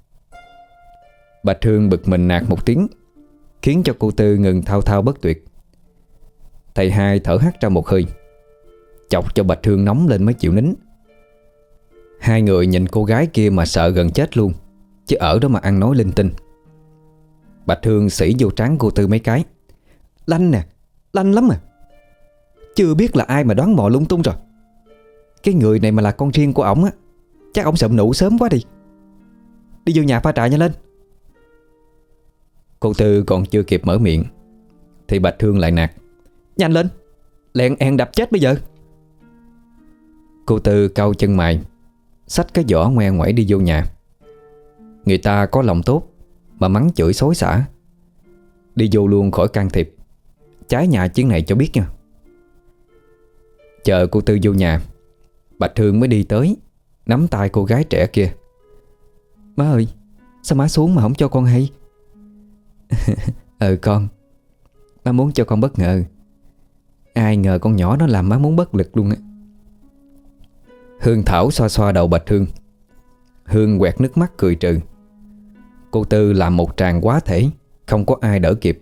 Bạch Hương bực mình nạt một tiếng, khiến cho cô Tư ngừng thao thao bất tuyệt. Thầy hai thở hắt ra một hơi, chọc cho Bạch Hương nóng lên mới chịu nín. Hai người nhìn cô gái kia mà sợ gần chết luôn, chứ ở đó mà ăn nói linh tinh. Bạch Hương xỉ vô trán cô Tư mấy cái. Lanh nè, lanh lắm à. Chưa biết là ai mà đoán mò lung tung rồi. Cái người này mà là con riêng của ổng á, chắc ổng sụm nụ sớm quá đi. Đi vô nhà pha trà nhanh lên. Cô Tư còn chưa kịp mở miệng thì Bạch Hương lại nạt. Nhanh lên, lẹn ẹn đập chết bây giờ. Cô Tư cau chân mày, xách cái giỏ ngoe ngoẩy đi vô nhà. Người ta có lòng tốt mà mắng chửi xối xả, đi vô luôn khỏi can thiệp. Trái nhà chuyến này cho biết nha. Chờ cô Tư vô nhà, Bạch Hương mới đi tới, nắm tay cô gái trẻ kia. Má ơi, sao má xuống mà không cho con hay? Con, má muốn cho con bất ngờ. Ai ngờ con nhỏ nó làm má muốn bất lực luôn á. Hương Thảo xoa xoa đầu Bạch Hương. Hương quẹt nước mắt cười trừ. Cô Tư làm một tràng quá thể, không có ai đỡ kịp.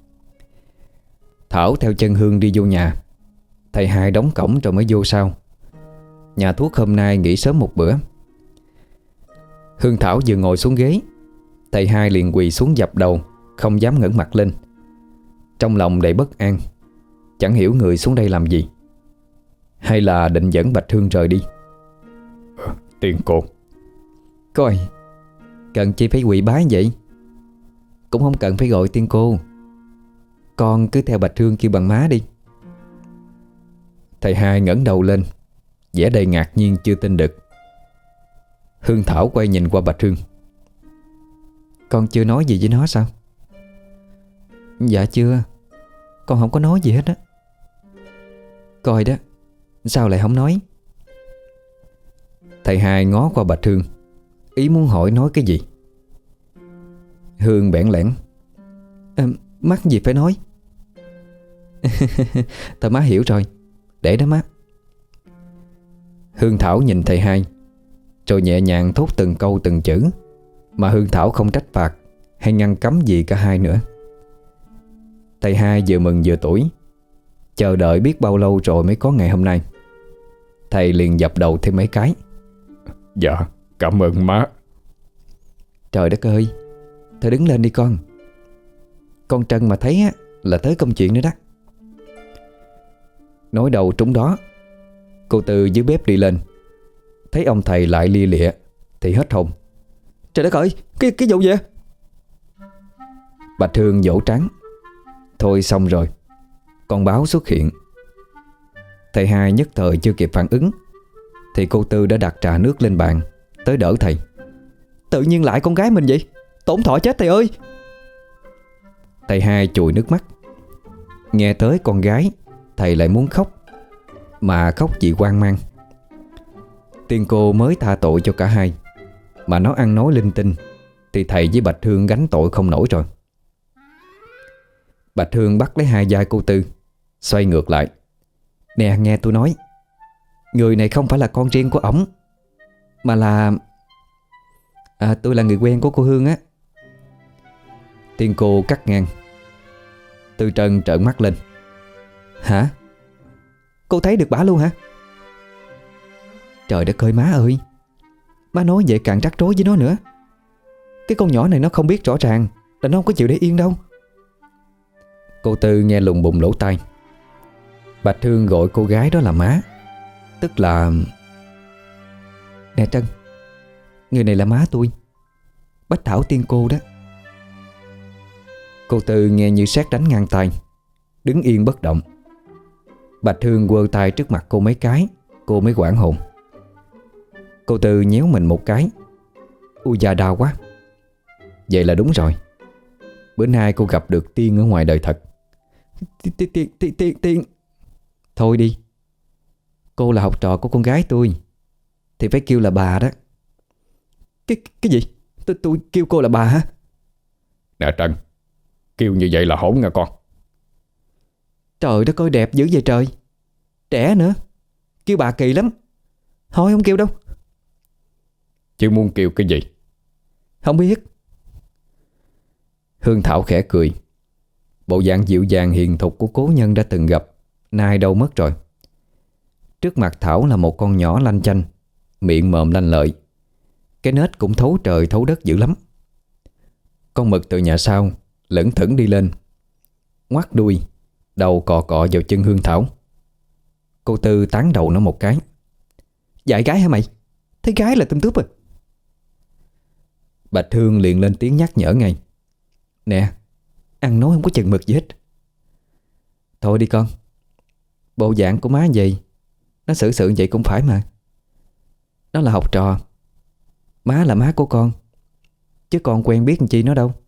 Thảo theo chân Hương đi vô nhà. Thầy hai đóng cổng rồi mới vô sau. Nhà thuốc hôm nay nghỉ sớm một bữa. Hương Thảo vừa ngồi xuống ghế, thầy hai liền quỳ xuống dập đầu, không dám ngẩng mặt lên. Trong lòng đầy bất an. Chẳng hiểu người xuống đây làm gì, hay là định dẫn Bạch Hương rời đi. Tiên cô. Coi, cần chi phải quỳ bái vậy? Cũng không cần phải gọi tiên cô. Con cứ theo Bạch Hương kêu bằng má đi. Thầy hai ngẩng đầu lên, vẻ đầy ngạc nhiên chưa tin được. Hương Thảo quay nhìn qua Bạch Hương. Con chưa nói gì với nó sao? Dạ chưa, con không có nói gì hết á. Coi đó, sao lại không nói? Thầy hai ngó qua Bạch Hương, ý muốn hỏi nói cái gì. Hương bẽn lẽn. Mắc gì phải nói. Thôi má hiểu rồi, để đó má. Hương Thảo nhìn thầy hai, rồi nhẹ nhàng thốt từng câu từng chữ, mà Hương Thảo không trách phạt hay ngăn cấm gì cả hai nữa. Thầy hai vừa mừng vừa tủi, chờ đợi biết bao lâu rồi mới có ngày hôm nay. Thầy liền dập đầu thêm mấy cái. Dạ, cảm ơn má. Trời đất ơi, thôi đứng lên đi con. Con Trân mà thấy á, là tới công chuyện nữa đó. Nói đầu trúng đó, cô Tư dưới bếp đi lên, thấy ông thầy lại lia lịa thì hết hồn. Trời đất ơi, cái vụ gì vậy? Bạch Hương vỗ trán. Thôi xong rồi, con báo xuất hiện. Thầy hai nhất thời chưa kịp phản ứng thì cô Tư đã đặt trà nước lên bàn tới đỡ thầy. Tự nhiên lại con gái mình vậy? Tổn thọ chết thầy ơi. Thầy hai chùi nước mắt. Nghe tới con gái, thầy lại muốn khóc, mà khóc vì hoang mang. Tiên cô mới tha tội cho cả hai, mà nó ăn nói linh tinh thì thầy với Bạch Hương gánh tội không nổi rồi. Bạch Hương bắt lấy hai vai cô Tư, xoay ngược lại. Nè, nghe tôi nói, người này không phải là con riêng của ổng, mà là tôi là người quen của cô Hương á. Tiên cô cắt ngang. Tư Trân trợn mắt lên. Hả? Cô thấy được bả luôn hả? Trời đất ơi má ơi, má nói vậy càng rắc rối với nó nữa. Cái con nhỏ này nó không biết rõ ràng là nó không có chịu để yên đâu. Cô Tư nghe lùng bùng lỗ tai. Bạch Hương gọi cô gái đó là má, tức là... Nè Trân, người này là má tôi, Bách Thảo tiên cô đó. Cô Tư nghe như sét đánh ngang tai, đứng yên bất động. Bạch Hương quơ tay trước mặt cô mấy cái, cô mới hoảng hồn. Cô Tư nhéo mình một cái. Ui da, đau quá. Vậy là đúng rồi, bữa nay cô gặp được tiên ở ngoài đời thật. Tiên. Thôi đi, cô là học trò của con gái tôi thì phải kêu là bà đó. Cái gì? Tôi kêu cô là bà hả? Nè Trân, kêu như vậy là hỗn nha con. Trời đất ơi, đẹp dữ vậy trời. Trẻ nữa, kêu bà kỳ lắm. Thôi không kêu đâu. Chứ muốn kêu cái gì? Không biết. Hương Thảo khẽ cười. Bộ dạng dịu dàng hiền thục của cố nhân đã từng gặp nay đâu mất rồi. Trước mặt Thảo là một con nhỏ lanh chanh, miệng mồm lanh lợi, cái nết cũng thấu trời thấu đất dữ lắm. Con mực từ nhà sau lững thững đi lên, ngoắt đuôi, đầu cọ cọ vào chân Hương Thảo. Cô Tư tán đầu nó một cái. Dạy gái hả mày? Thấy gái là tùm túp à? Bạch Hương liền lên tiếng nhắc nhở ngay. Nè, ăn nói không có chừng mực gì hết. Thôi đi con, bộ dạng của má vậy, nó xử sự vậy cũng phải mà. Nó là học trò, má là má của con, chứ con quen biết làm chi nó đâu.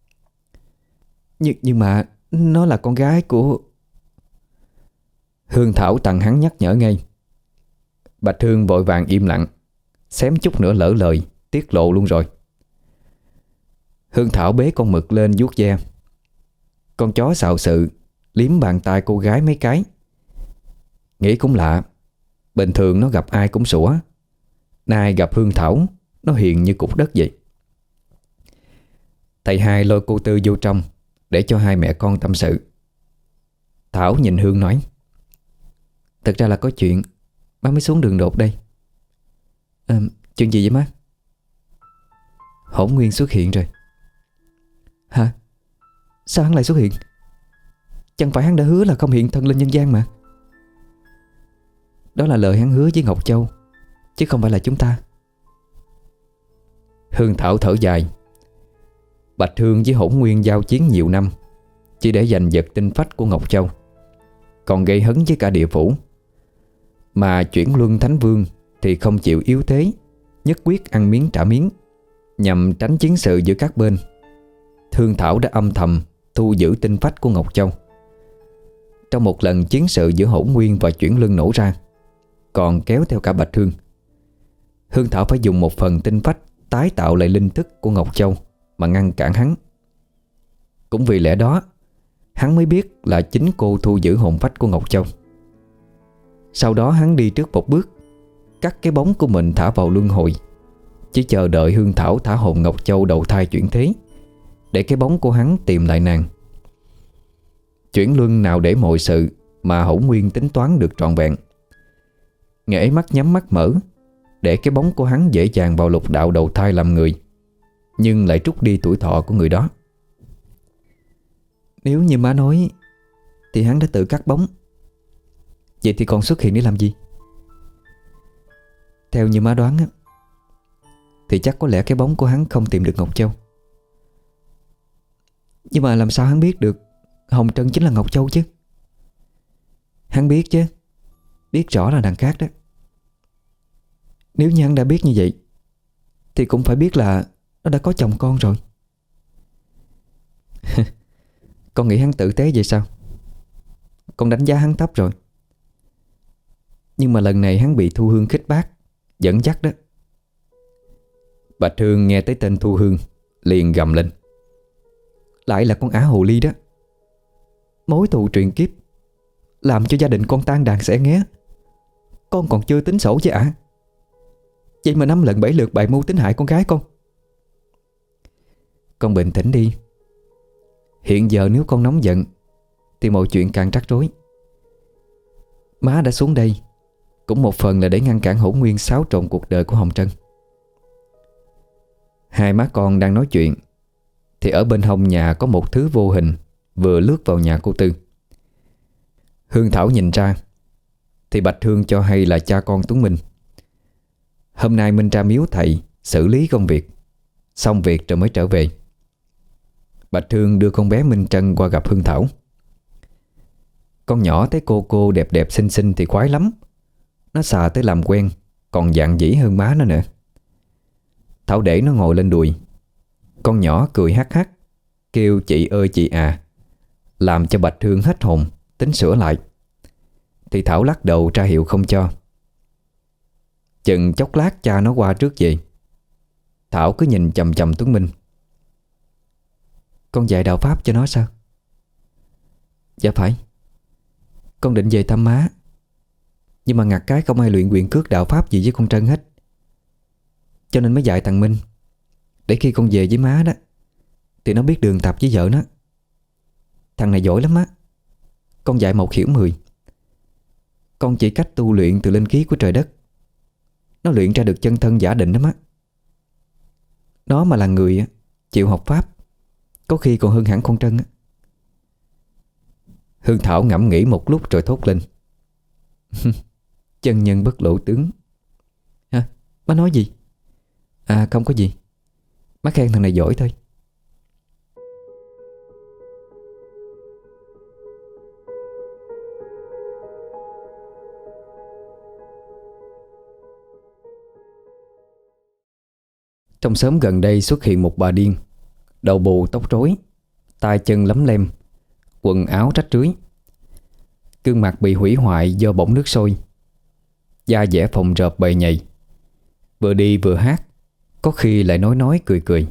Nhưng mà nó là con gái của... Hương Thảo tằng hắn nhắc nhở ngay. Bạch Hương vội vàng im lặng, xém chút nữa lỡ lời tiết lộ luôn rồi. Hương Thảo bế con mực lên vuốt ve. Con chó xạo sự liếm bàn tay cô gái mấy cái. Nghĩ cũng lạ, bình thường nó gặp ai cũng sủa, nay gặp Hương Thảo nó hiền như cục đất vậy. Thầy hai lôi cô Tư vô trong để cho hai mẹ con tâm sự. Thảo nhìn Hương nói. Thật ra là có chuyện, má mới xuống đường đột đây. Chuyện gì vậy má? Hỗn Nguyên xuất hiện rồi. Hả? Sao hắn lại xuất hiện? Chẳng phải hắn đã hứa là không hiện thân lên nhân gian mà. Đó là lời hắn hứa với Ngọc Châu, chứ không phải là chúng ta. Hương Thảo thở dài. Bạch Hương với Hỗn Nguyên giao chiến nhiều năm chỉ để giành giật tinh phách của Ngọc Châu, còn gây hấn với cả địa phủ. Mà Chuyển Luân Thánh Vương thì không chịu yếu thế, nhất quyết ăn miếng trả miếng, nhằm tránh chiến sự giữa các bên. Hương Thảo đã âm thầm thu giữ tinh phách của Ngọc Châu. Trong một lần chiến sự giữa Hỗn Nguyên và Chuyển Luân nổ ra, còn kéo theo cả Bạch Hương. Hương Thảo phải dùng một phần tinh phách tái tạo lại linh thức của Ngọc Châu mà ngăn cản hắn. Cũng vì lẽ đó, hắn mới biết là chính cô thu giữ hồn phách của Ngọc Châu. Sau đó hắn đi trước một bước, cắt cái bóng của mình thả vào luân hồi, chỉ chờ đợi Hương Thảo thả hồn Ngọc Châu đầu thai chuyển thế, để cái bóng của hắn tìm lại nàng. Chuyển luân nào để mọi sự mà Hỗn Nguyên tính toán được trọn vẹn. Nghệ mắt nhắm mắt mở, để cái bóng của hắn dễ dàng vào lục đạo đầu thai làm người, nhưng lại trút đi tuổi thọ của người đó. Nếu như má nói thì hắn đã tự cắt bóng, vậy thì còn xuất hiện để làm gì? Theo như má đoán á, thì chắc có lẽ cái bóng của hắn không tìm được Ngọc Châu. Nhưng mà làm sao hắn biết được Hồng Trân chính là Ngọc Châu chứ? Hắn biết chứ, biết rõ là đằng khác đó. Nếu như hắn đã biết như vậy thì cũng phải biết là nó đã có chồng con rồi. Con nghĩ hắn tử tế vậy sao? Con đánh giá hắn thấp rồi. Nhưng mà lần này hắn bị Thu Hương khích bác, dẫn dắt đó. Bạch Hương nghe tới tên Thu Hương liền gầm lên. Lại là con ả hồ ly đó. Mối thù truyền kiếp, làm cho gia đình con tan đàn xẻ nghé. Con còn chưa tính sổ với ả, vậy mà 5 lần 7 lượt bày mưu tính hại con gái con. Con bình tĩnh đi. Hiện giờ nếu con nóng giận thì mọi chuyện càng rắc rối. Má đã xuống đây cũng một phần là để ngăn cản Hỗn Nguyên xáo trộn cuộc đời của Hồng Trân. Hai má con đang nói chuyện thì ở bên hông nhà có một thứ vô hình vừa lướt vào nhà cô Tư. Hương Thảo nhìn ra thì Bạch Hương cho hay là cha con Tuấn Minh. Hôm nay Minh ra miếu thầy xử lý công việc, xong việc rồi mới trở về. Bạch Hương đưa con bé Minh Trân qua gặp Hương Thảo. Con nhỏ thấy cô đẹp đẹp xinh xinh thì khoái lắm. Nó xà tới làm quen, còn dạn dĩ hơn má nó nữa. Thảo để nó ngồi lên đùi. Con nhỏ cười hắc hắc, kêu chị ơi chị à, làm cho Bạch Hương hết hồn, tính sửa lại. Thì Thảo lắc đầu ra hiệu không cho. Chừng chốc lát cha nó qua trước về. Thảo cứ nhìn chằm chằm Tuấn Minh. Con dạy đạo pháp cho nó sao? Dạ phải. Con định về thăm má, nhưng mà ngặt cái không ai luyện quyền cước đạo pháp gì với con Trân hết, cho nên mới dạy thằng Minh, để khi con về với má đó thì nó biết đường tập với vợ nó. Thằng này giỏi lắm á. Con dạy 1 hiểu 10. Con chỉ cách tu luyện từ linh khí của trời đất, nó luyện ra được chân thân giả định lắm á. Nó mà là người chịu học pháp, có khi còn hơn hẳn con Trân á. Hương Thảo ngẫm nghĩ một lúc rồi thốt lên. Chân nhân bất lộ tướng. Hả? Má nói gì? À không có gì, má khen thằng này giỏi thôi. Trong xóm gần đây xuất hiện một bà điên, đầu bù tóc rối, tay chân lấm lem, quần áo rách rưới. Gương mặt bị hủy hoại do bỏng nước sôi, da dẻ phồng rộp bầy nhầy. Vừa đi vừa hát, có khi lại nói cười cười.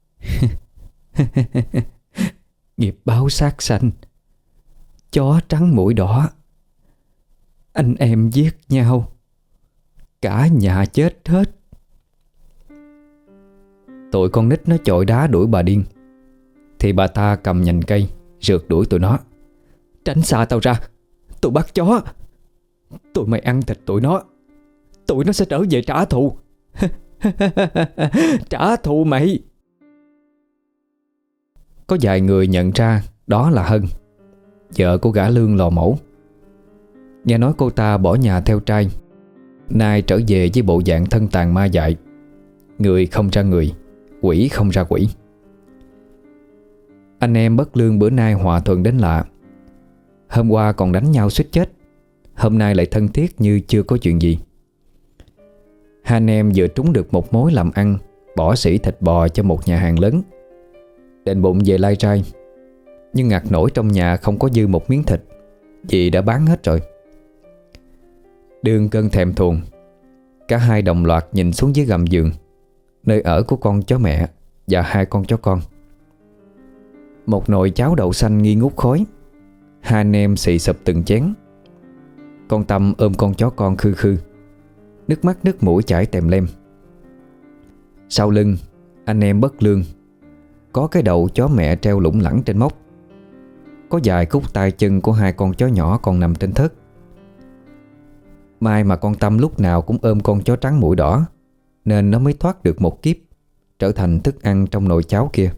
Nghiệp báo sát sanh, chó trắng mũi đỏ, anh em giết nhau, cả nhà chết hết. Tụi con nít nó chọi đá đuổi bà điên, thì bà ta cầm nhành cây rượt đuổi tụi nó. Tránh xa tao ra, tụi bắt chó. Tụi mày ăn thịt tụi nó sẽ trở về trả thù. Trả thù mày. Có vài người nhận ra đó là Hân. vợ của gã Lương lò mổ. Nghe nói cô ta bỏ nhà theo trai, nay trở về với bộ dạng thân tàn ma dại, người không ra người, quỷ không ra quỷ. Anh em Bất Lương bữa nay hòa thuận đến lạ. Hôm qua còn đánh nhau suýt chết, hôm nay lại thân thiết như chưa có chuyện gì. Hai anh em vừa trúng được một mối làm ăn bỏ sỉ thịt bò cho một nhà hàng lớn, định bụng về lai trai. Nhưng ngặt nổi trong nhà không có dư một miếng thịt, vì đã bán hết rồi. Đương cơn thèm thuồng, cả hai đồng loạt nhìn xuống dưới gầm giường, nơi ở của con chó mẹ và hai con chó con. Một nồi cháo đậu xanh nghi ngút khói. Hai anh em xì sụp từng chén. Con Tâm ôm con chó con khư khư, nước mắt nước mũi chảy tèm lem. Sau lưng anh em Bất Lương có cái đầu chó mẹ treo lủng lẳng trên móc. Có vài khúc tay chân của hai con chó nhỏ còn nằm trên thớt. May mà con Tâm lúc nào cũng ôm con chó trắng mũi đỏ, nên nó mới thoát được một kiếp, trở thành thức ăn trong nồi cháo kia.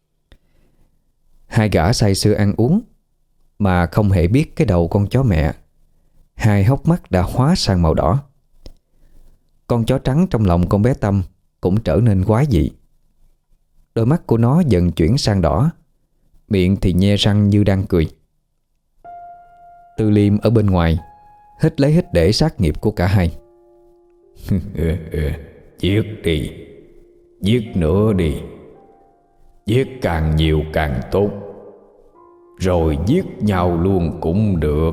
Hai gã say sưa ăn uống mà không hề biết cái đầu con chó mẹ, hai hốc mắt đã hóa sang màu đỏ. Con chó trắng trong lòng con bé Tâm cũng trở nên quái dị. Đôi mắt của nó dần chuyển sang đỏ, miệng thì nhe răng như đang cười. Tư Liêm ở bên ngoài hít lấy hít để sát nghiệp của cả hai. Giết đi, giết nữa đi, giết càng nhiều càng tốt, rồi giết nhau luôn cũng được.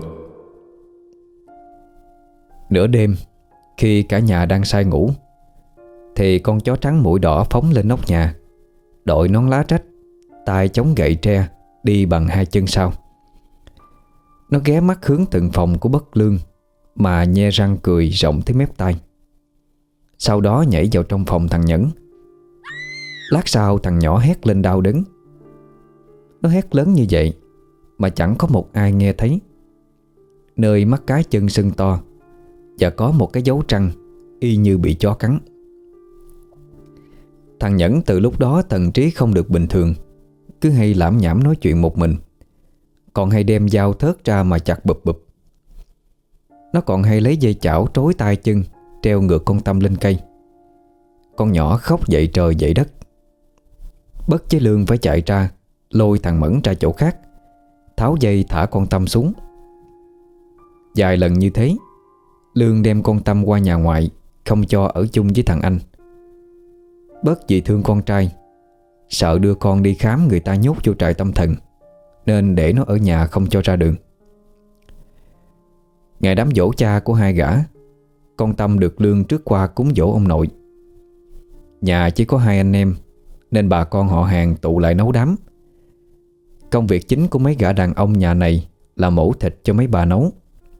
Nửa đêm, khi cả nhà đang say ngủ, thì con chó trắng mũi đỏ phóng lên nóc nhà, đội nón lá rách, tay chống gậy tre, đi bằng hai chân sau. Nó ghé mắt hướng từng phòng của Bất Lương mà nhe răng cười rộng tới mép tai. Sau đó nhảy vào trong phòng thằng Nhẫn. Lát sau thằng nhỏ hét lên đau đớn. Nó hét lớn như vậy mà chẳng có một ai nghe thấy. Nơi mắt cái chân sưng to và có một cái dấu răng y như bị chó cắn. Thằng Nhẫn từ lúc đó thần trí không được bình thường, cứ hay lảm nhảm nói chuyện một mình, còn hay đem dao thớt ra mà chặt bụp bụp. Nó còn hay lấy dây chảo trối tay chân, treo ngược con Tâm lên cây. Con nhỏ khóc dậy trời dậy đất. Bất Chế Lương phải chạy ra, lôi thằng Mẫn ra chỗ khác, tháo dây thả con Tâm xuống. Vài lần như thế, Lương đem con Tâm qua nhà ngoại, không cho ở chung với thằng anh. Bớt vì thương con trai, sợ đưa con đi khám người ta nhốt vô trại tâm thần, nên để nó ở nhà không cho ra đường. Ngày đám giỗ cha của hai gã, con Tâm được Lương trước qua cúng giỗ ông nội. Nhà chỉ có hai anh em, nên bà con họ hàng tụ lại nấu đám. Công việc chính của mấy gã đàn ông nhà này là mổ thịt cho mấy bà nấu.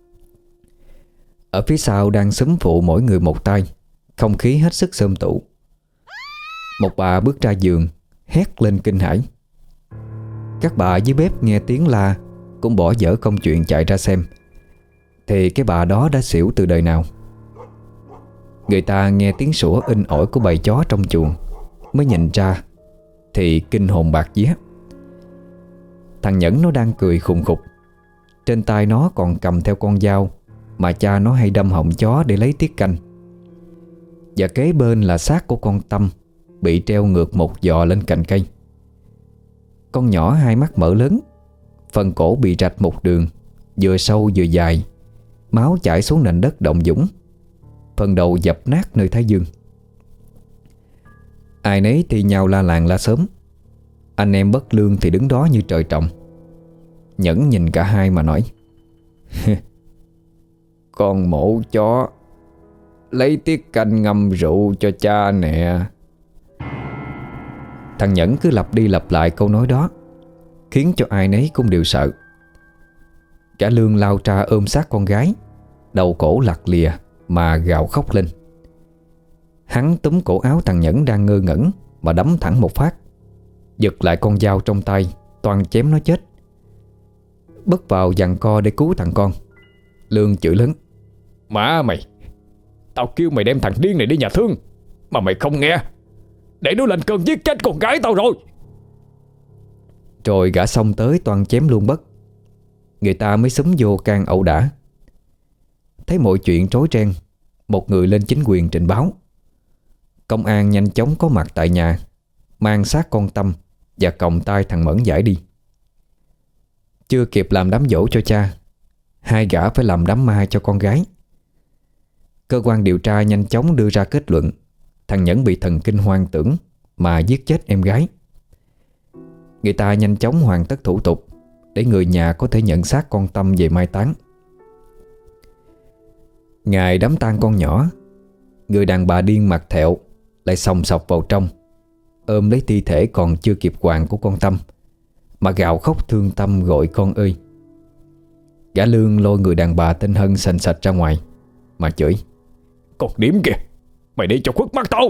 Ở phía sau đang xúm phụ mỗi người một tay, không khí hết sức xôm tụ. Một bà bước ra giường, hét lên kinh hãi. Các bà dưới bếp nghe tiếng la cũng bỏ dở công chuyện chạy ra xem, thì cái bà đó đã xỉu từ đời nào. Người ta nghe tiếng sủa in ỏi của bầy chó trong chuồng mới nhìn ra, thì kinh hồn bạc vía. Thằng Nhẫn nó đang cười khùng khục, trên tay nó còn cầm theo con dao mà cha nó hay đâm họng chó để lấy tiết canh. Và kế bên là xác của con Tâm bị treo ngược một giò lên cành cây. Con nhỏ hai mắt mở lớn, phần cổ bị rạch một đường, vừa sâu vừa dài, máu chảy xuống nền đất động dũng, phần đầu dập nát nơi thái dương. Ai nấy thì nhau la làng la sớm. Anh em Bất Lương thì đứng đó như trời trồng. Nhẫn nhìn cả hai mà nói: Con mổ chó, lấy tiết canh ngâm rượu cho cha nè. Thằng Nhẫn cứ lặp đi lặp lại câu nói đó, khiến cho ai nấy cũng đều sợ. Cả Lương lao ra ôm sát con gái, đầu cổ lặt lìa mà gào khóc lên. Hắn túm cổ áo thằng Nhẫn đang ngơ ngẩn mà đấm thẳng một phát, giật lại con dao trong tay, toan chém nó chết. Bất vào giằng co để cứu thằng con, Lương chửi lớn: Má mày, tao kêu mày đem thằng điên này đi nhà thương mà mày không nghe, để nó lên cơn giết chết con gái tao rồi. Rồi gã xông tới toan chém luôn Bất. Người ta mới xúm vô can ẩu đả. Thấy mọi chuyện rối ren, một người lên chính quyền trình báo. Công an nhanh chóng có mặt tại nhà, mang xác con Tâm và còng tay thằng Mẫn giải đi. Chưa kịp làm đám giỗ cho cha, hai gã phải làm đám ma cho con gái. Cơ quan điều tra nhanh chóng đưa ra kết luận thằng Nhẫn bị thần kinh hoang tưởng mà giết chết em gái. Người ta nhanh chóng hoàn tất thủ tục để người nhà có thể nhận xác con Tâm về mai táng. Ngày đám tang con nhỏ, người đàn bà điên mặt thẹo lại xồng xọc vào trong, ôm lấy thi thể còn chưa kịp quàng của con Tâm mà gào khóc thương tâm gọi con ơi. Gã Lương lôi người đàn bà tên Hân sành sạch ra ngoài mà chửi: Con điếm kìa, mày đi cho khuất mắt tao.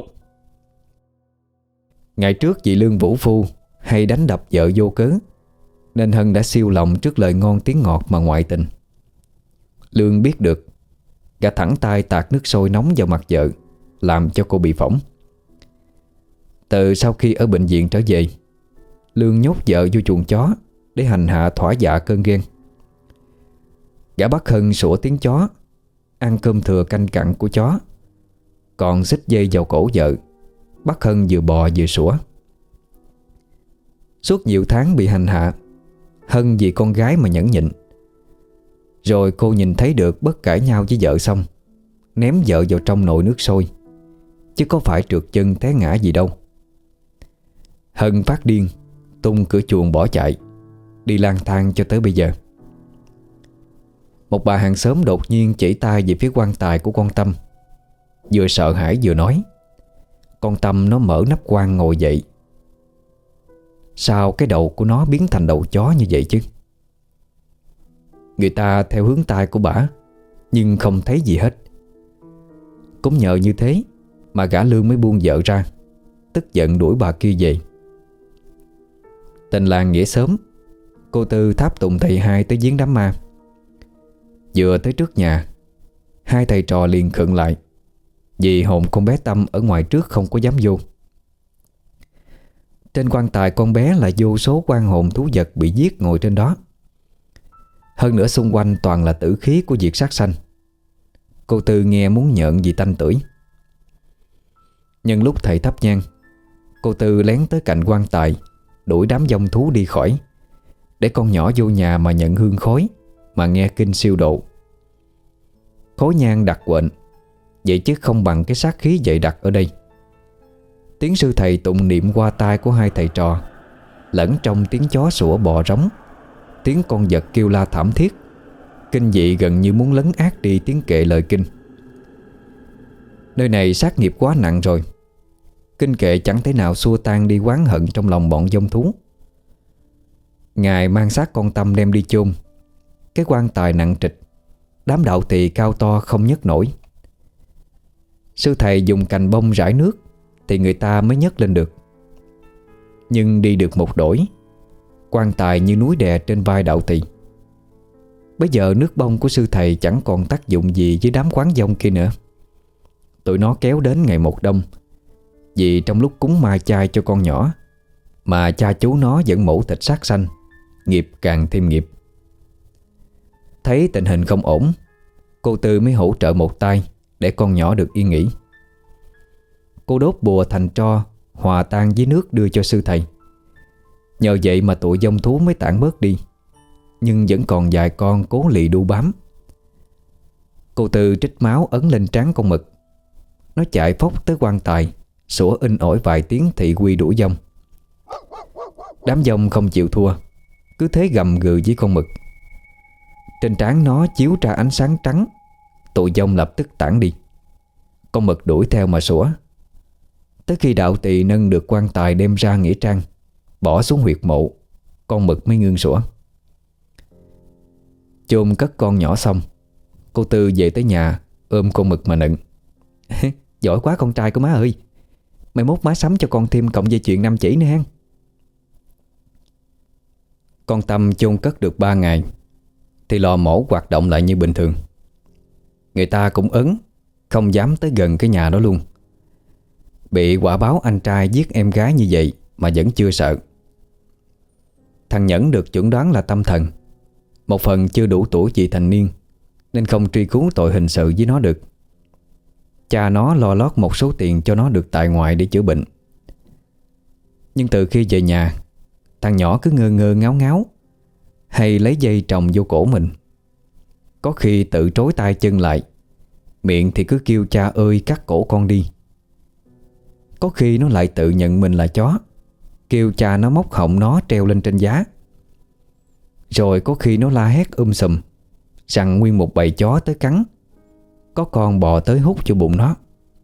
Ngày trước chị Lương vũ phu hay đánh đập vợ vô cớ, nên Hân đã siêu lòng trước lời ngon tiếng ngọt mà ngoại tình. Lương biết được, gã thẳng tay tạt nước sôi nóng vào mặt vợ, làm cho cô bị phỏng. Từ sau khi ở bệnh viện trở về, Lương nhốt vợ vô chuồng chó để hành hạ thỏa dạ cơn ghen. Gã bắt Hân sủa tiếng chó, ăn cơm thừa canh cặn của chó, còn xích dây vào cổ vợ, bắt Hân vừa bò vừa sủa. Suốt nhiều tháng bị hành hạ, Hân vì con gái mà nhẫn nhịn. Rồi cô nhìn thấy được bất cãi nhau với vợ xong, ném vợ vào trong nồi nước sôi, chứ có phải trượt chân té ngã gì đâu. Hân phát điên, tung cửa chuồng bỏ chạy, đi lang thang cho tới bây giờ. Một bà hàng xóm đột nhiên chỉ tay về phía quan tài của con Tâm, vừa sợ hãi vừa nói: Con Tâm nó mở nắp quan ngồi dậy. Sao cái đầu của nó biến thành đầu chó như vậy chứ? Người ta theo hướng tay của bả, nhưng không thấy gì hết. Cũng nhờ như thế mà gã Lương mới buông vợ ra, tức giận đuổi bà kia về. Tình làng nghĩa xóm, cô Tư tháp tùng thầy hai tới viếng đám ma. Vừa tới trước nhà, hai thầy trò liền khựng lại, vì hồn con bé Tâm ở ngoài trước không có dám vô. Trên quan tài con bé là vô số oan hồn thú vật bị giết ngồi trên đó. Hơn nữa xung quanh toàn là tử khí của việc sát sanh. Cô Tư nghe muốn nhợn vì tanh tưởi. Nhân lúc thầy thắp nhang, cô Tư lén tới cạnh quan tài, đuổi đám dông thú đi khỏi, để con nhỏ vô nhà mà nhận hương khói, mà nghe kinh siêu độ. Khói nhang đặc quệnh, vậy chứ không bằng cái sát khí dày đặc ở đây. Tiếng sư thầy tụng niệm qua tai của hai thầy trò, lẫn trong tiếng chó sủa bò rống, tiếng con vật kêu la thảm thiết, kinh dị gần như muốn lấn át đi tiếng kệ lời kinh. Nơi này sát nghiệp quá nặng rồi, kinh kệ chẳng thể nào xua tan đi oán hận trong lòng bọn dông thú. Ngài mang xác con Tâm đem đi chôn. Cái quan tài nặng trịch, đám đạo tỳ cao to không nhấc nổi. Sư thầy dùng cành bông rải nước thì người ta mới nhấc lên được. Nhưng đi được một đổi, quan tài như núi đè trên vai đạo tỳ. Bây giờ nước bông của sư thầy chẳng còn tác dụng gì với đám quán dông kia nữa. Tụi nó kéo đến ngày một đông, vì trong lúc cúng ma chay cho con nhỏ mà cha chú nó vẫn mổ thịt sát sanh, nghiệp càng thêm nghiệp. Thấy tình hình không ổn, cô Tư mới hỗ trợ một tay để con nhỏ được yên nghỉ. Cô đốt bùa thành tro hòa tan với nước đưa cho sư thầy. Nhờ vậy mà tụi dông thú mới tản bớt đi, nhưng vẫn còn vài con cố lì đu bám. Cô Tư trích máu ấn lên trán con mực. Nó chạy phóc tới quan tài, sủa in ỏi vài tiếng thị quy đuổi dông. Đám dông không chịu thua, cứ thế gầm gừ với con mực. Trên trán nó chiếu ra ánh sáng trắng. Tụi dông lập tức tản đi. Con mực đuổi theo mà sủa. Tới khi đạo tỳ nâng được quan tài đem ra nghĩa trang, bỏ xuống huyệt mộ, con mực mới ngưng sủa. Chôn cất con nhỏ xong, cô Tư về tới nhà ôm con mực mà nựng. Giỏi quá con trai của má ơi, mai mốt má sắm cho con thêm cọng dây chuyền 5 chỉ nữa ha. Con Tâm chôn cất được 3 ngày thì lò mổ hoạt động lại như bình thường. Người ta cũng ấn, không dám tới gần cái nhà đó luôn. Bị quả báo anh trai giết em gái như vậy mà vẫn chưa sợ. Thằng Nhẫn được chẩn đoán là tâm thần, Một phần chưa đủ tuổi vị thành niên nên không truy cứu tội hình sự với nó được. Cha nó lo lót một số tiền cho nó được tại ngoại để chữa bệnh. Nhưng từ khi về nhà, thằng nhỏ cứ ngơ ngơ ngáo ngáo, hay lấy dây trồng vô cổ mình. Có khi tự trói tay chân lại, miệng thì cứ kêu cha ơi cắt cổ con đi. Có khi nó lại tự nhận mình là chó, kêu cha nó móc họng nó treo lên trên giá. Rồi có khi nó la hét sùm, rằng nguyên một bầy chó tới cắn, có con bò tới hút vô bụng nó.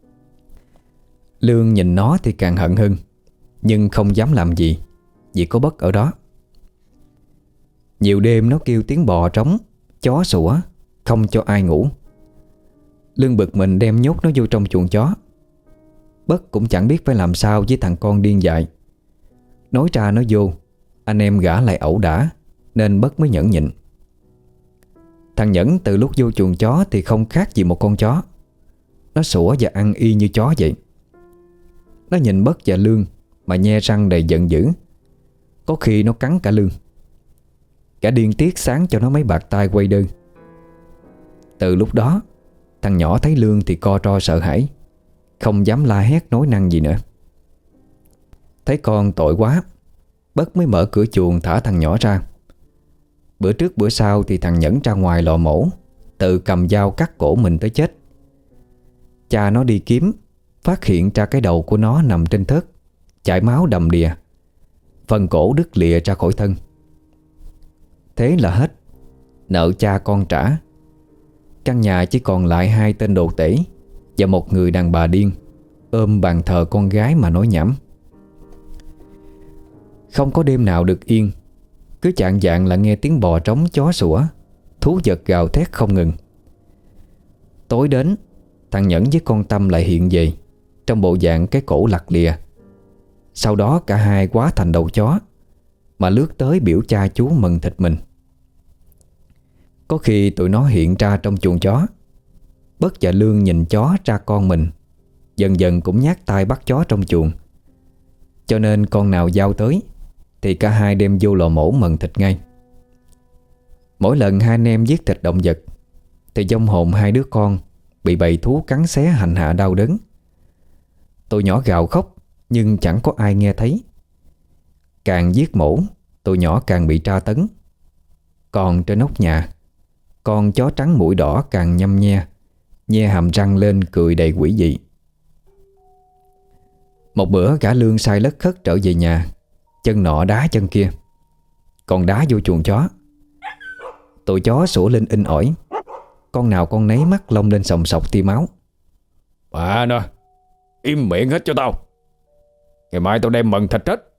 Lương nhìn nó thì càng hận hơn, nhưng không dám làm gì vì có Bất ở đó. Nhiều đêm nó kêu tiếng bò trống, chó sủa, không cho ai ngủ. Lương bực mình đem nhốt nó vô trong chuồng chó. Bất cũng chẳng biết phải làm sao với thằng con điên dại. Nói ra nó vô, anh em gã lại ẩu đả, nên Bất mới nhẫn nhịn. Thằng Nhẫn từ lúc vô chuồng chó thì không khác gì một con chó. Nó sủa và ăn y như chó vậy. Nó nhìn Bất và Lương mà nhe răng đầy giận dữ. Có khi nó cắn cả Lương. Cả điên tiết sáng cho nó mấy bạt tai quay đơn. Từ lúc đó, thằng nhỏ thấy Lương thì co ro sợ hãi, không dám la hét nói năng gì nữa. Thấy con tội quá, Bất mới mở cửa chuồng thả thằng nhỏ ra. Bữa trước bữa sau thì thằng Nhẫn ra ngoài lò mổ, tự cầm dao cắt cổ mình tới chết. Cha nó đi kiếm, phát hiện ra cái đầu của nó nằm trên thớt, chảy máu đầm đìa, phần cổ đứt lìa ra khỏi thân. Thế là hết, nợ cha con trả. Căn nhà chỉ còn lại 2 tên đồ tể và một người đàn bà điên ôm bàn thờ con gái mà nói nhảm. Không có đêm nào được yên. Cứ chạng vạng là nghe tiếng bò trống, chó sủa, thú vật gào thét không ngừng. Tối đến, thằng Nhẫn với con Tâm lại hiện về, trong bộ dạng cái cổ lặt lìa. Sau đó cả hai quá thành đầu chó, mà lướt tới biểu cha chú mừng thịt mình. Có khi tụi nó hiện ra trong chuồng chó. Bất và Lương nhìn chó ra con mình, dần dần cũng nhát tay bắt chó trong chuồng. Cho nên con nào giao tới thì cả hai đem vô lò mổ mần thịt ngay. Mỗi lần hai anh em giết thịt động vật thì vong hồn hai đứa con bị bầy thú cắn xé hành hạ đau đớn. Tụi nhỏ gào khóc nhưng chẳng có ai nghe thấy. Càng giết mổ, tụi nhỏ càng bị tra tấn. Còn trên nóc nhà, con chó trắng mũi đỏ càng nhăm nhe hàm răng lên cười đầy quỷ dị. Một bữa gã Lương sai lất khất trở về nhà, chân nọ đá chân kia, còn đá vô chuồng chó. Tụi chó sủa lên inh ỏi, con nào con nấy mắt lông lên sòng sọc tia máu. Bà nè, im miệng hết cho tao, ngày mai tao đem mần thịt hết.